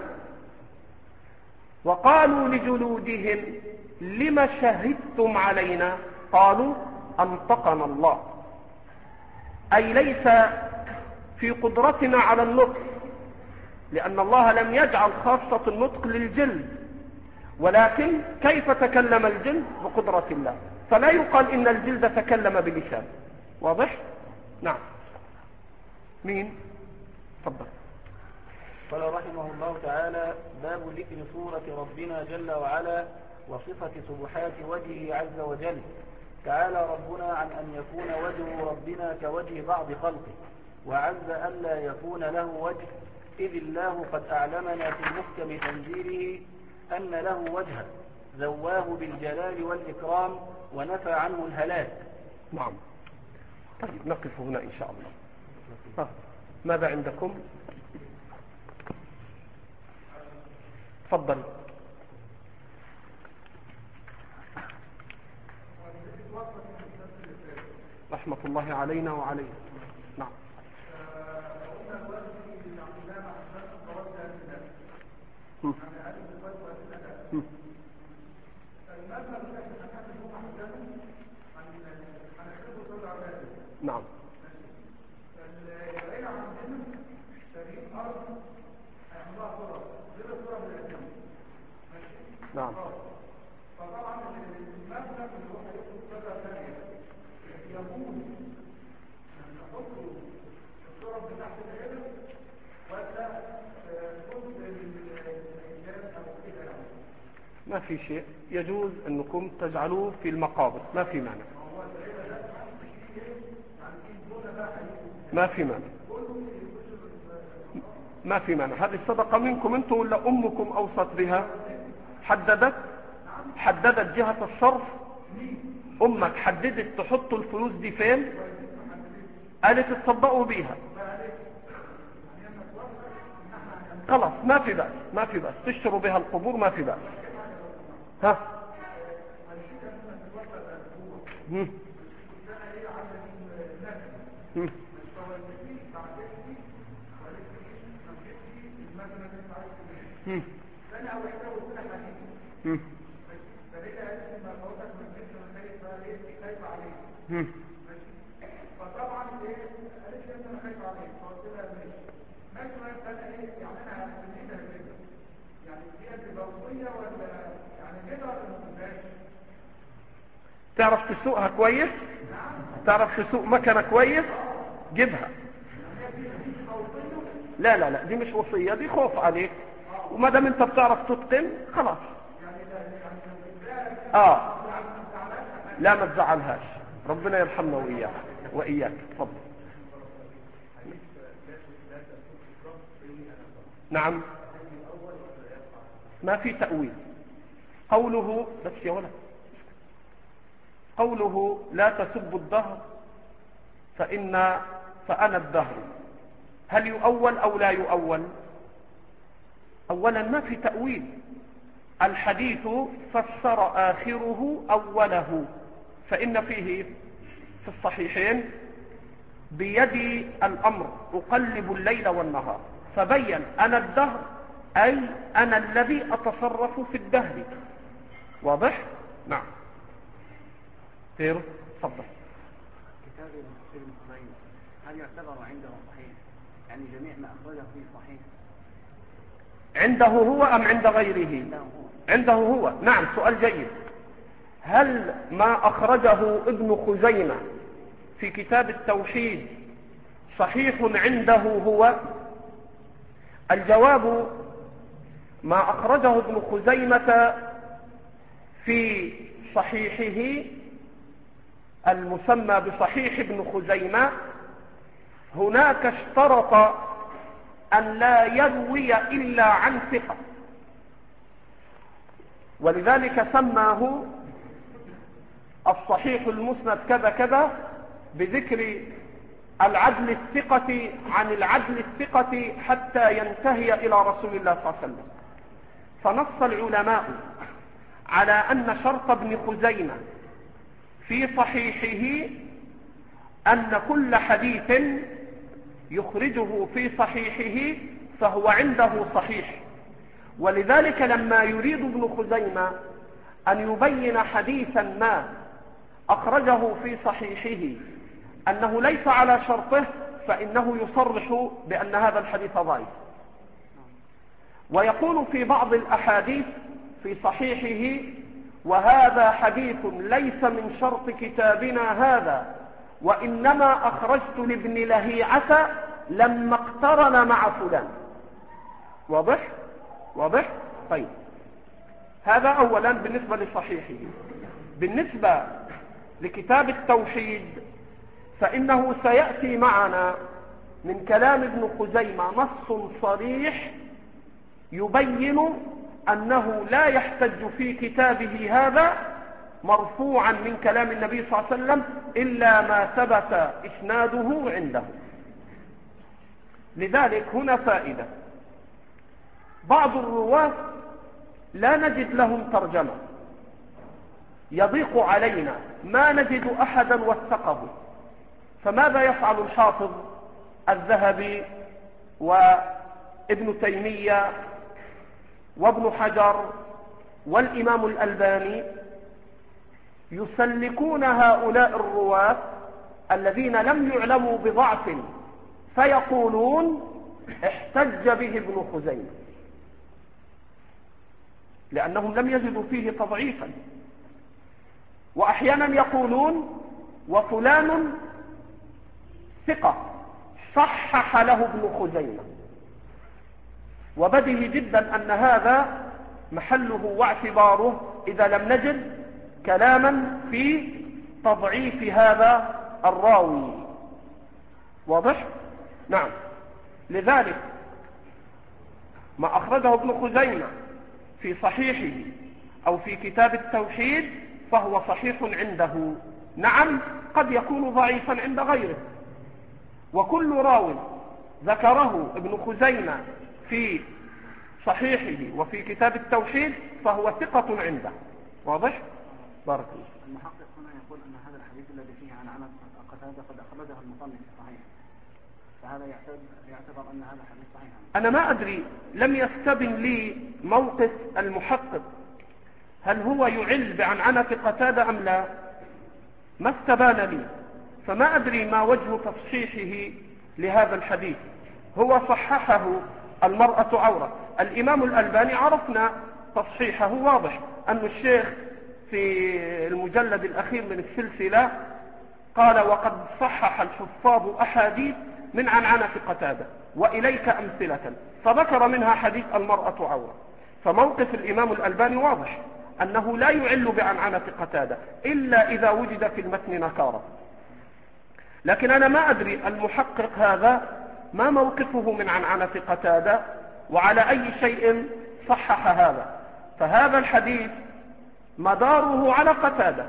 Speaker 1: وقالوا لجلودهم لم شهدتم علينا قالوا أنطقنا الله. أي ليس في قدرتنا على النطق، لأن الله لم يجعل خاصة النطق للجلد، ولكن كيف تكلم الجلد؟ بقدرة الله، فلا يقال إن الجلد تكلم بلسان. واضح؟ نعم. مين؟ تفضل.
Speaker 2: قال رحمه الله تعالى: باب ذكر صورة ربنا جل وعلا وصفة سبحات وجهه عز وجل. تعالى ربنا عن أن يكون وجه ربنا كوجه بعض خلقه، وعز ألا يكون له وجه، إذ الله قد أعلمنا في محكم تنزيله أن له وجها زواه بالجلال والإكرام ونفى عنه الهلاك.
Speaker 1: نعم. طيب نقف هنا إن شاء الله. ها. ماذا عندكم؟ تفضل. رحمة الله علينا وعلينا. نعم. م. م. نعم. نعم.
Speaker 3: فطبعا المبنى اللي هو هيكون فترة ثانية يكون نحط الصورة بتاعت العلم ولا جزء من الحجاب او كده يعني؟
Speaker 1: ما في شيء، يجوز انكم تجعلوه في المقابر، ما في مانع. ما في مانع. ما في مانع. هذه الصدقة منكم انتم ولا امكم اوصت بها؟ حددت حددت جهة الصرف؟ امك حددت تحطوا الفلوس دي فين؟ قالت تصدقوا بيها. خلاص ما في بأس، ما في بأس تشتروا بها القبور، ما في بأس. ها هم. هم. هم. هم. هم.
Speaker 3: فطبعا ايه قالت لي انا خايف عليك، فقلت لها ماشي ماشي. فانا ايه يعني انا هسميها كده يعني دي ضروريه ولا يعني كده ولا ما تبقاش؟
Speaker 1: تعرف تسوقها كويس؟ تعرف تسوق مكنه كويس؟ جيبها. لا لا لا دي مش وصيه، دي خوف عليك، وما دام انت بتعرف تتقن خلاص. اه لا ما تزعلهاش، ربنا يرحمنا وإياك وإياك. تفضل. نعم ما في تأويل. قوله بس يا ولد، قوله لا تسبوا الدهر فإن فأنا الدهر، هل يؤول أو لا يؤول؟ أولا ما في تأويل، الحديث فسر آخره أوله، فإن فيه في الصحيحين بيدي الأمر أقلب الليل والنهار، فبين أنا الدهر أي أنا الذي أتصرف في الدهر. واضح؟ نعم. غيره؟ تفضل.
Speaker 4: كتاب ابن خزيمة هل يعتبر عنده صحيح؟ يعني جميع ما أخرجه فيه صحيح
Speaker 1: عنده هو أم عند غيره؟
Speaker 4: عنده هو.
Speaker 1: عنده هو. نعم سؤال جيد. هل ما أخرجه ابن خزيمة في كتاب التوحيد صحيح عنده هو؟ الجواب ما أخرجه ابن خزيمة في صحيحه المسمى بصحيح ابن خزيمة هناك اشترط أن لا يروي إلا عن ثقة، ولذلك سماه الصحيح المسند كذا كذا بذكر العدل الثقة عن العدل الثقة حتى ينتهي إلى رسول الله صلى الله عليه وسلم. فنص العلماء على أن شرط ابن خزيمة في صحيحه أن كل حديث يخرجه في صحيحه فهو عنده صحيح. ولذلك لما يريد ابن خزيمة أن يبين حديثا ما أخرجه في صحيحه أنه ليس على شرطه فإنه يصرح بأن هذا الحديث ضعيف، ويقول في بعض الأحاديث في صحيحه وهذا حديث ليس من شرط كتابنا هذا، وإنما أخرجت لابن لهيعة لما اقترن مع فلان. واضح؟ واضح؟ طيب، هذا أولا بالنسبة لصحيحه. بالنسبة لكتاب التوحيد فإنه سيأتي معنا من كلام ابن خزيمة نص صريح يبين أنه لا يحتج في كتابه هذا مرفوعا من كلام النبي صلى الله عليه وسلم إلا ما ثبت إسناده عنده. لذلك هنا فائدة: بعض الرواة لا نجد لهم ترجمة، يضيق علينا، ما نجد أحدا وثقه، فماذا يفعل الحافظ الذهبي وابن تيمية وابن حجر والإمام الألباني؟ يسلكون هؤلاء الرواة الذين لم يعلموا بضعف فيقولون احتج به ابن خزيمة، لأنهم لم يجدوا فيه تضعيفا. وأحيانا يقولون وفلان ثقة صحح له ابن خزيمة، وبديه جدا أن هذا محله واعتباره إذا لم نجد كلاما في تضعيف هذا الراوي. واضح؟ نعم. لذلك ما أخرجه ابن خزيمة في صحيحه أو في كتاب التوحيد فهو صحيح عنده. نعم، قد يكون ضعيفا عند غيره، وكل راو ذكره ابن خزيمة في صحيحه وفي كتاب التوحيد فهو ثقة عنده. واضح؟ بارك الله.
Speaker 4: المحقق هنا يقول أن هذا الحديث الذي فيه عن عن قتادة قد أخرجه المصنف صحيح، فهذا يعتبر أن هذا الحديث صحيح.
Speaker 1: أنا ما أدري، لم يستبن لي موقف المحقق، هل هو يعل بعنعنة قتادة أم لا؟ ما استبان لي، فما أدري ما وجه تصحيحه لهذا الحديث. هو صححه المرأة عورة. الإمام الألباني عرفنا تصحيحه واضح، أن الشيخ في المجلد الأخير من السلسلة قال وقد صحح الحفاظ أحاديث من عنعنة قتادة وإليك أمثلة، فذكر منها حديث المرأة عورة. فموقف الإمام الألباني واضح أنه لا يعل بعنعنة قتادة إلا إذا وجد في المتن نكارة. لكن أنا ما أدري المحقق هذا ما موقفه من عنعنة قتادة وعلى أي شيء صحح هذا. فهذا الحديث مداره على قتادة،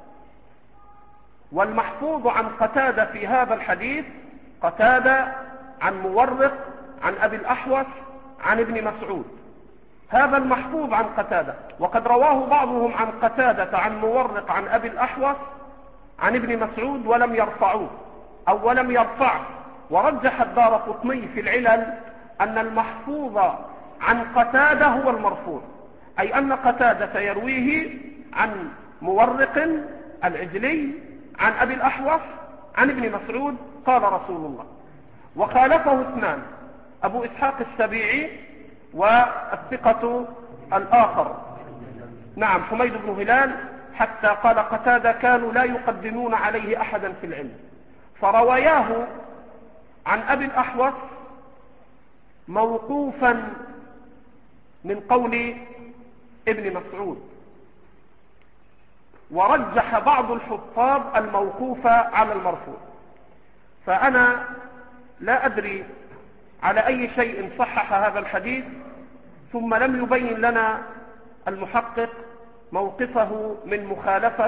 Speaker 1: والمحفوظ عن قتادة في هذا الحديث قتادة عن مورق عن أبي الأحوص عن ابن مسعود، هذا المحفوظ عن قتادة. وقد رواه بعضهم عن قتادة عن مورق عن أبي الأحوص عن ابن مسعود ولم يرفعوه أو ولم يرفعه. ورجح الدارقطني في العلل أن المحفوظ عن قتادة هو المرفوع، أي أن قتادة يرويه عن مورق العجلي عن أبي الأحوص عن ابن مسعود قال رسول الله. وخالفه اثنان، أبو إسحاق السبيعي والثقة الآخر، نعم حميد بن هلال، حتى قال قتادة كانوا لا يقدمون عليه أحدا في العلم، فرواياه عن أبي الأحوص موقوفا من قول ابن مسعود، ورجح بعض الحفاظ الموقوف على المرفوع. فأنا لا أدري على أي شيء صحح هذا الحديث، ثم لم يبين لنا المحقق موقفه من مخالفة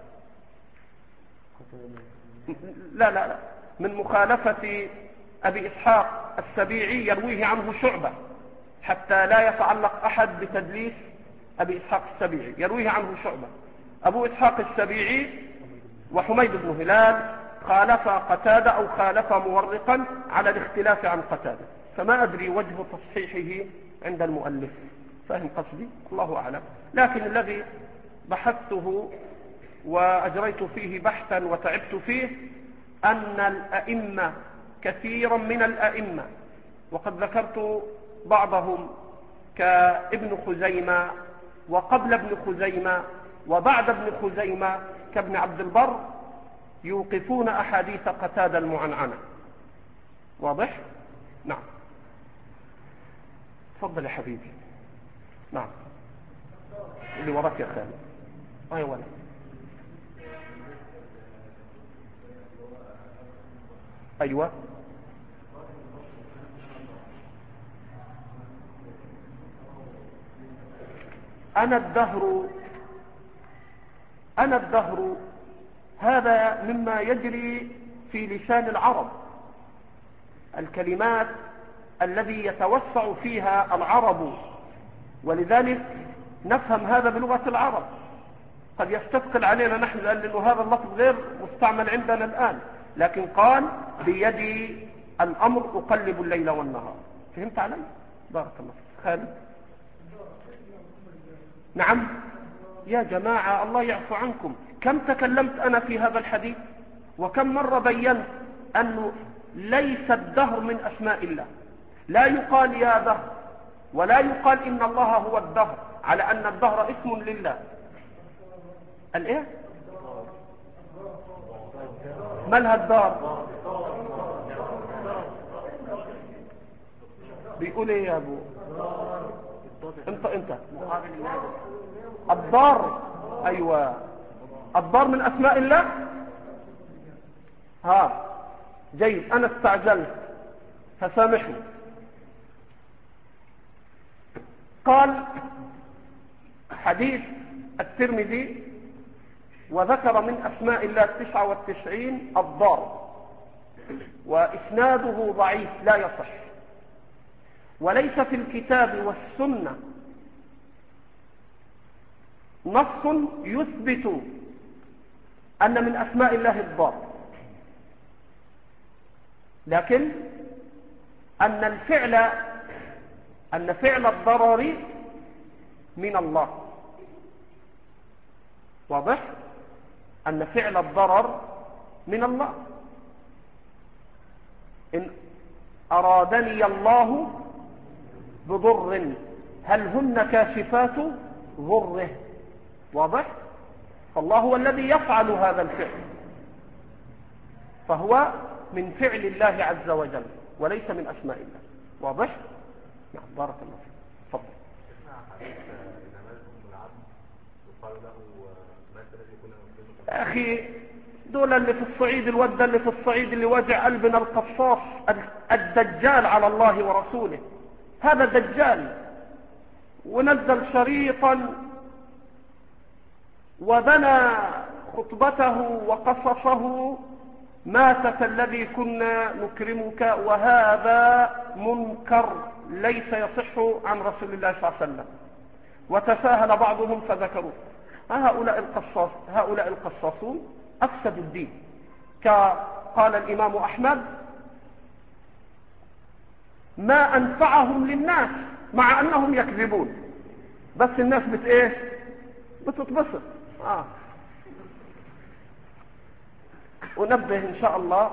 Speaker 1: لا لا لا من مخالفة أبي إسحاق السبيعي يرويه عنه شعبة، حتى لا يتعلق أحد بتدليس أبي إسحاق السبيعي، يرويه عنه شعبة. أبو إسحاق السبيعي وحميد بن هلال خالف قتادة أو خالف مورقا على الاختلاف عن قتادة، فما أدري وجه تصحيحه عند المؤلف، فاهم قصدي؟ الله أعلم. لكن الذي بحثته وأجريت فيه بحثا وتعبت فيه أن الأئمة كثيرا من الأئمة، وقد ذكرت بعضهم كابن خزيمة وقبل ابن خزيمة وبعد ابن خزيمة كابن عبد البر، يوقفون أحاديث قتادة المعنعنة. واضح؟ نعم. تفضل يا حبيبي. نعم. اللي وراك يا خالد. أي ولا أيوة. أنا الدهر أنا الدهر هذا مما يجري في لسان العرب، الكلمات الذي يتوسع فيها العرب، ولذلك نفهم هذا بلغة العرب. قد يستثقل علينا نحن لأنه هذا اللفظ غير مستعمل عندنا الآن، لكن قال بيدي الأمر أقلب الليل والنهار. فهمت علي؟ بارك الله فيك. خالد. نعم يا جماعة الله يعفو عنكم، كم تكلمت أنا في هذا الحديث، وكم مرة بينت أنه ليس الدهر من أسماء الله، لا يقال يا دهر ولا يقال إن الله هو الدهر، على أن الدهر اسم لله. الإيه؟ مالها الدار؟ بيقول ايه يا ابو انت انت الدار؟ ايوه الدار من اسماء الله. ها جيد، انا استعجلت فسامحني. قال حديث الترمذي وذكر من أسماء الله التسعة والتسعين الضار، وإسناده ضعيف لا يصح، وليس في الكتاب والسنة نص يثبت أن من أسماء الله الضار، لكن أن الفعل أن فعل الضرر من الله. واضح؟ أن فعل الضرر من الله. إن أرادني الله بضر هل هن كاشفات ضره؟ واضح؟ فالله هو الذي يفعل هذا الفعل، فهو من فعل الله عز وجل وليس من أسماء الله. واضح؟ نعم بارك الله فيك. تفضل. أخي دول اللي في الصعيد، الودة اللي في الصعيد اللي وجع قلبنا القصاص الدجال على الله ورسوله، هذا دجال، ونزل شريطا وبنى خطبته وقصصه ماتة الذي كنا نكرمك، وهذا منكر ليس يصح عن رسول الله صلى الله عليه وسلم. وتساهل بعضهم فذكروا هؤلاء القصاص هؤلاء القصاصون أفسدوا الدين. قال الإمام أحمد ما أنفعهم للناس مع أنهم يكذبون، بس الناس بت إيه بتتبسط. آه. ونبه إن شاء الله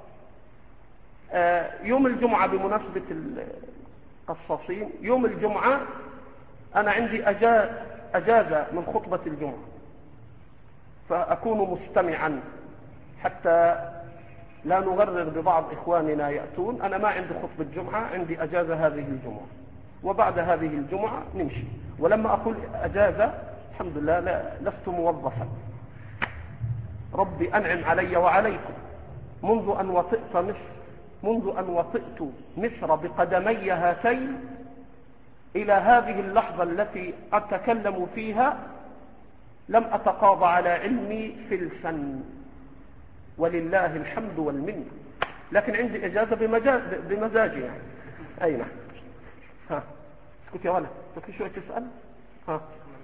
Speaker 1: آه يوم الجمعة بمناسبة القصاصين، يوم الجمعة أنا عندي أجازة من خطبة الجمعة، فأكون مستمعا حتى لا نغرر ببعض إخواننا يأتون. أنا ما عندي خطبة جمعة، عندي أجازة هذه الجمعة، وبعد هذه الجمعة نمشي. ولما أقول أجازة الحمد لله لا لست موظفا، ربي أنعم علي وعليكم منذ أن وطئت مصر منذ أن وطئت مصر بقدمي هاتين إلى هذه اللحظة التي أتكلم فيها لم أتقاضى على علمي فلسا، ولله الحمد والمنة، لكن عندي إجازة بمزاجي يعني. أين ها اسكت يا ولد، تكفي شوية تسأل. ها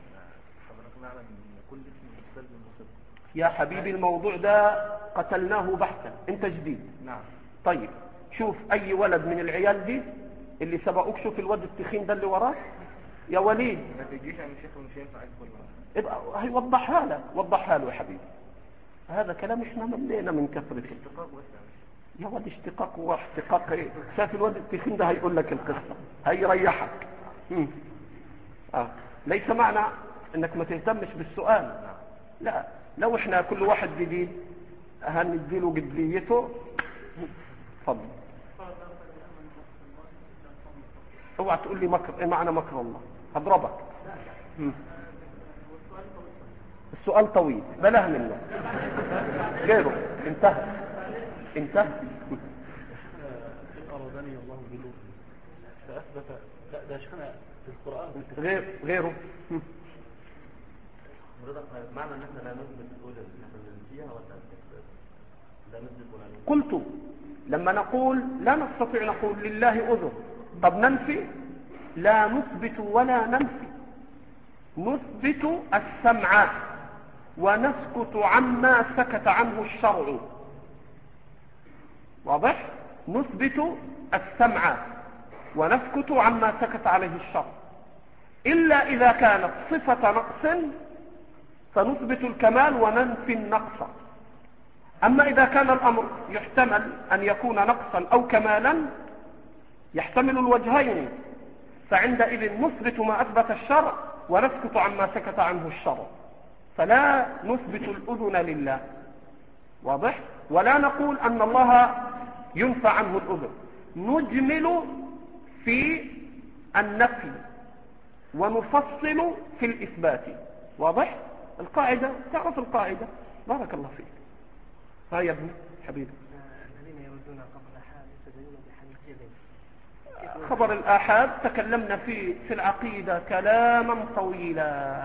Speaker 1: يا حبيبي الموضوع ده قتلناه بحثا، انت جديد. نعم. طيب شوف اي ولد من العيال دي اللي سبقوك، شوف الواد التخين ده اللي وراك يا وليد،
Speaker 4: ما تجيش يا شيخ ومش هينفع كله.
Speaker 1: يبقى هيوضحها له، وضحها له يا حبيبي. هذا كلام احنا ملينا من كثرته. يا ولد اشتقاق واحتقاق ايه؟ شايف الواد التخين ده هيقول لك القصه، هيريحك. اه ليس معنى انك ما تهتمش بالسؤال، لا. لو احنا كل واحد جديد هنديله جديته. اتفضل. اوعى تقول لي مكر، ايه معنى مكر الله؟ هضربك. السؤال طويل، بلاه منه غيره. انتهى انتهى.
Speaker 2: أرادني الله بلوط فأثبت. لا ده شيخنا في القرآن
Speaker 1: غير غيره.
Speaker 4: معنى ان احنا لا نثبت الأولى اللي احنا فيها ولا لا نثبت ولا نثبت؟
Speaker 1: قلت لما نقول لا نستطيع نقول لله أذن، طب ننفي؟ لا نثبت ولا ننفي، نثبت السمع ونسكت عما سكت عنه الشرع. واضح؟ نثبت السمع ونسكت عما سكت عليه الشرع، إلا إذا كانت صفة نقص فنثبت الكمال وننفي النقص. أما إذا كان الأمر يحتمل أن يكون نقصا أو كمالا، يحتمل الوجهين، فعندئذ نثبت ما أثبت الشرع ونسكت عما سكت عنه الشرع، فلا نثبت الأذن لله. واضح؟ ولا نقول أن الله ينفى عنه الأذن، نجمل في النفي ونفصل في الإثبات. واضح؟ القاعدة، تعرف القاعدة. بارك الله فيك. ها يا ابني حبيبي.
Speaker 5: الذين يردون خبر الآحاد يستدلون بحديث جبريل.
Speaker 1: خبر الآحاد تكلمنا في في العقيدة كلاما طويلا.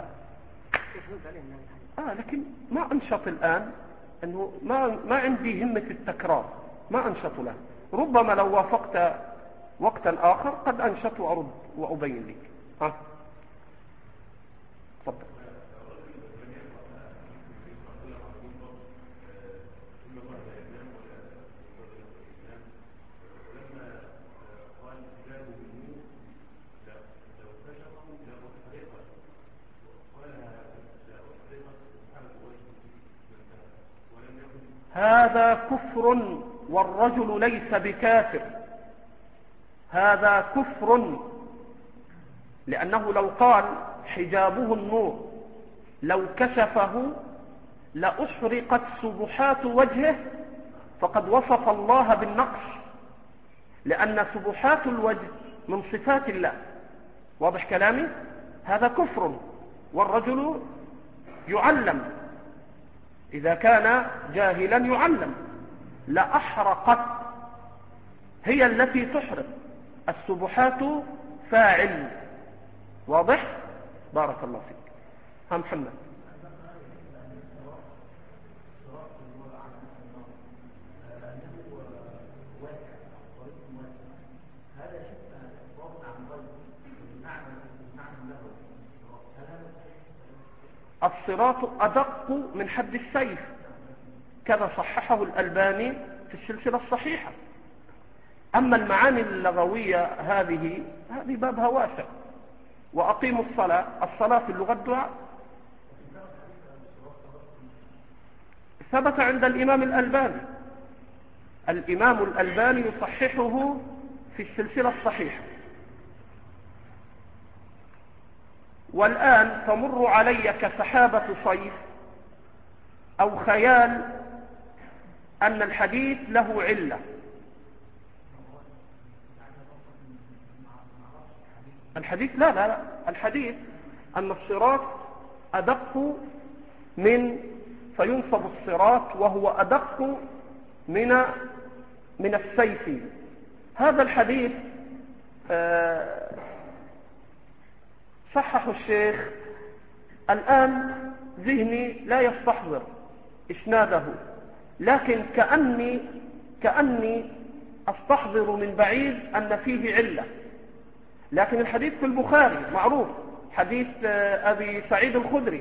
Speaker 1: آه لكن ما أنشط الآن، أنه ما ما عندي همة التكرار، ما أنشط له. ربما لو وافقت وقتا آخر قد أنشط وأرد وأبين لك. ها تفضل. هذا كفر والرجل ليس بكافر، هذا كفر، لأنه لو قال حجابه النور لو كشفه لأحرقت سبحات وجهه فقد وصف الله بالنقص، لأن سبحات الوجه من صفات الله. واضح كلامي؟ هذا كفر، والرجل يعلم، إذا كان جاهلا يعلم. لأحرقت هي التي تحرق، السبحات فاعل. واضح؟ بارك الله فيك. ها محمد. الصراط أدق من حد السيف، كذا صححه الألباني في السلسلة الصحيحة. أما المعاني اللغوية هذه هذه بابها واسع. وأقيموا الصلاة، الصلاة في اللغة الدعاء. ثبت عند الإمام الألباني، الإمام الألباني يصححه في السلسلة الصحيحة. والآن تمر علي كسحابة صيف أو خيال أن الحديث له علة. الحديث لا لا لا الحديث أن الصراط أدق من، فينصب الصراط وهو أدق من من السيف. هذا الحديث صححه الشيخ، الآن ذهني لا يستحضر إسناده، لكن كأني كأني أستحضر من بعيد أن فيه علة. لكن الحديث في البخاري معروف، حديث أبي سعيد الخدري،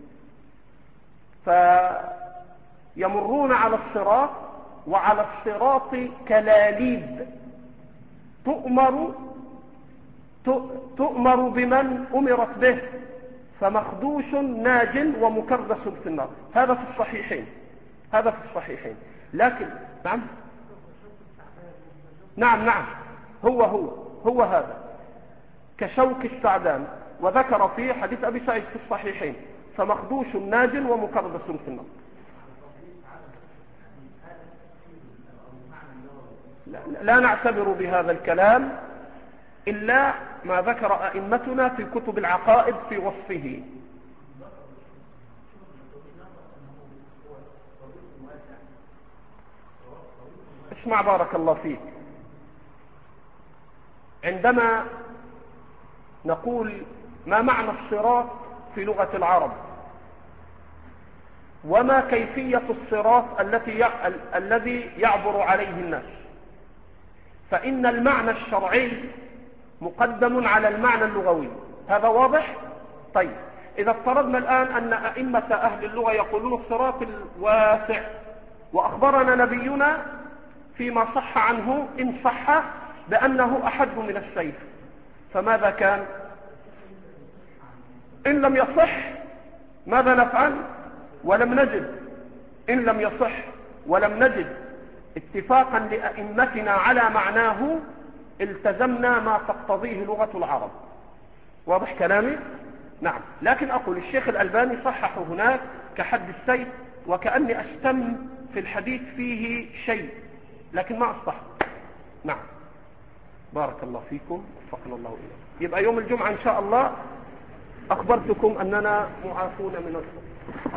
Speaker 1: فيمرون على الصراط وعلى الصراط كلاليب تؤمر تؤمر بمن أمرت به، فمخدوش ناج ومكردس في النار. هذا في الصحيحين، هذا في الصحيحين. لكن نعم نعم نعم هو هو هو هذا كشوك السعدان، وذكر فيه حديث أبي سعيد في الصحيحين، فمخدوش ناج ومكردس في النار. لا, لا نعتبر بهذا الكلام إلا ما ذكر أئمتنا في كتب العقائد في وصفه. اسمع بارك الله فيك، عندما نقول ما معنى الصراط في لغة العرب وما كيفية الصراط التي الذي يعبر عليه الناس، فإن المعنى الشرعي مقدم على المعنى اللغوي. هذا واضح؟ طيب، إذا افترضنا الآن أن أئمة أهل اللغة يقولون الصراط الواسع، وأخبرنا نبينا فيما صح عنه إن صح بأنه أحد من السيف، فماذا كان؟ إن لم يصح ماذا نفعل؟ ولم نجد إن لم يصح ولم نجد اتفاقا لأئمتنا على معناه التزمنا ما تقتضيه لغة العرب. واضح كلامي؟ نعم. لكن أقول الشيخ الألباني صححه هناك كحد السيف، وكأني أشتم في الحديث فيه شيء لكن ما أصح. نعم بارك الله فيكم، وفقنا الله إليه. يبقى يوم الجمعة إن شاء الله أخبرتكم أننا معافون من الخطأ.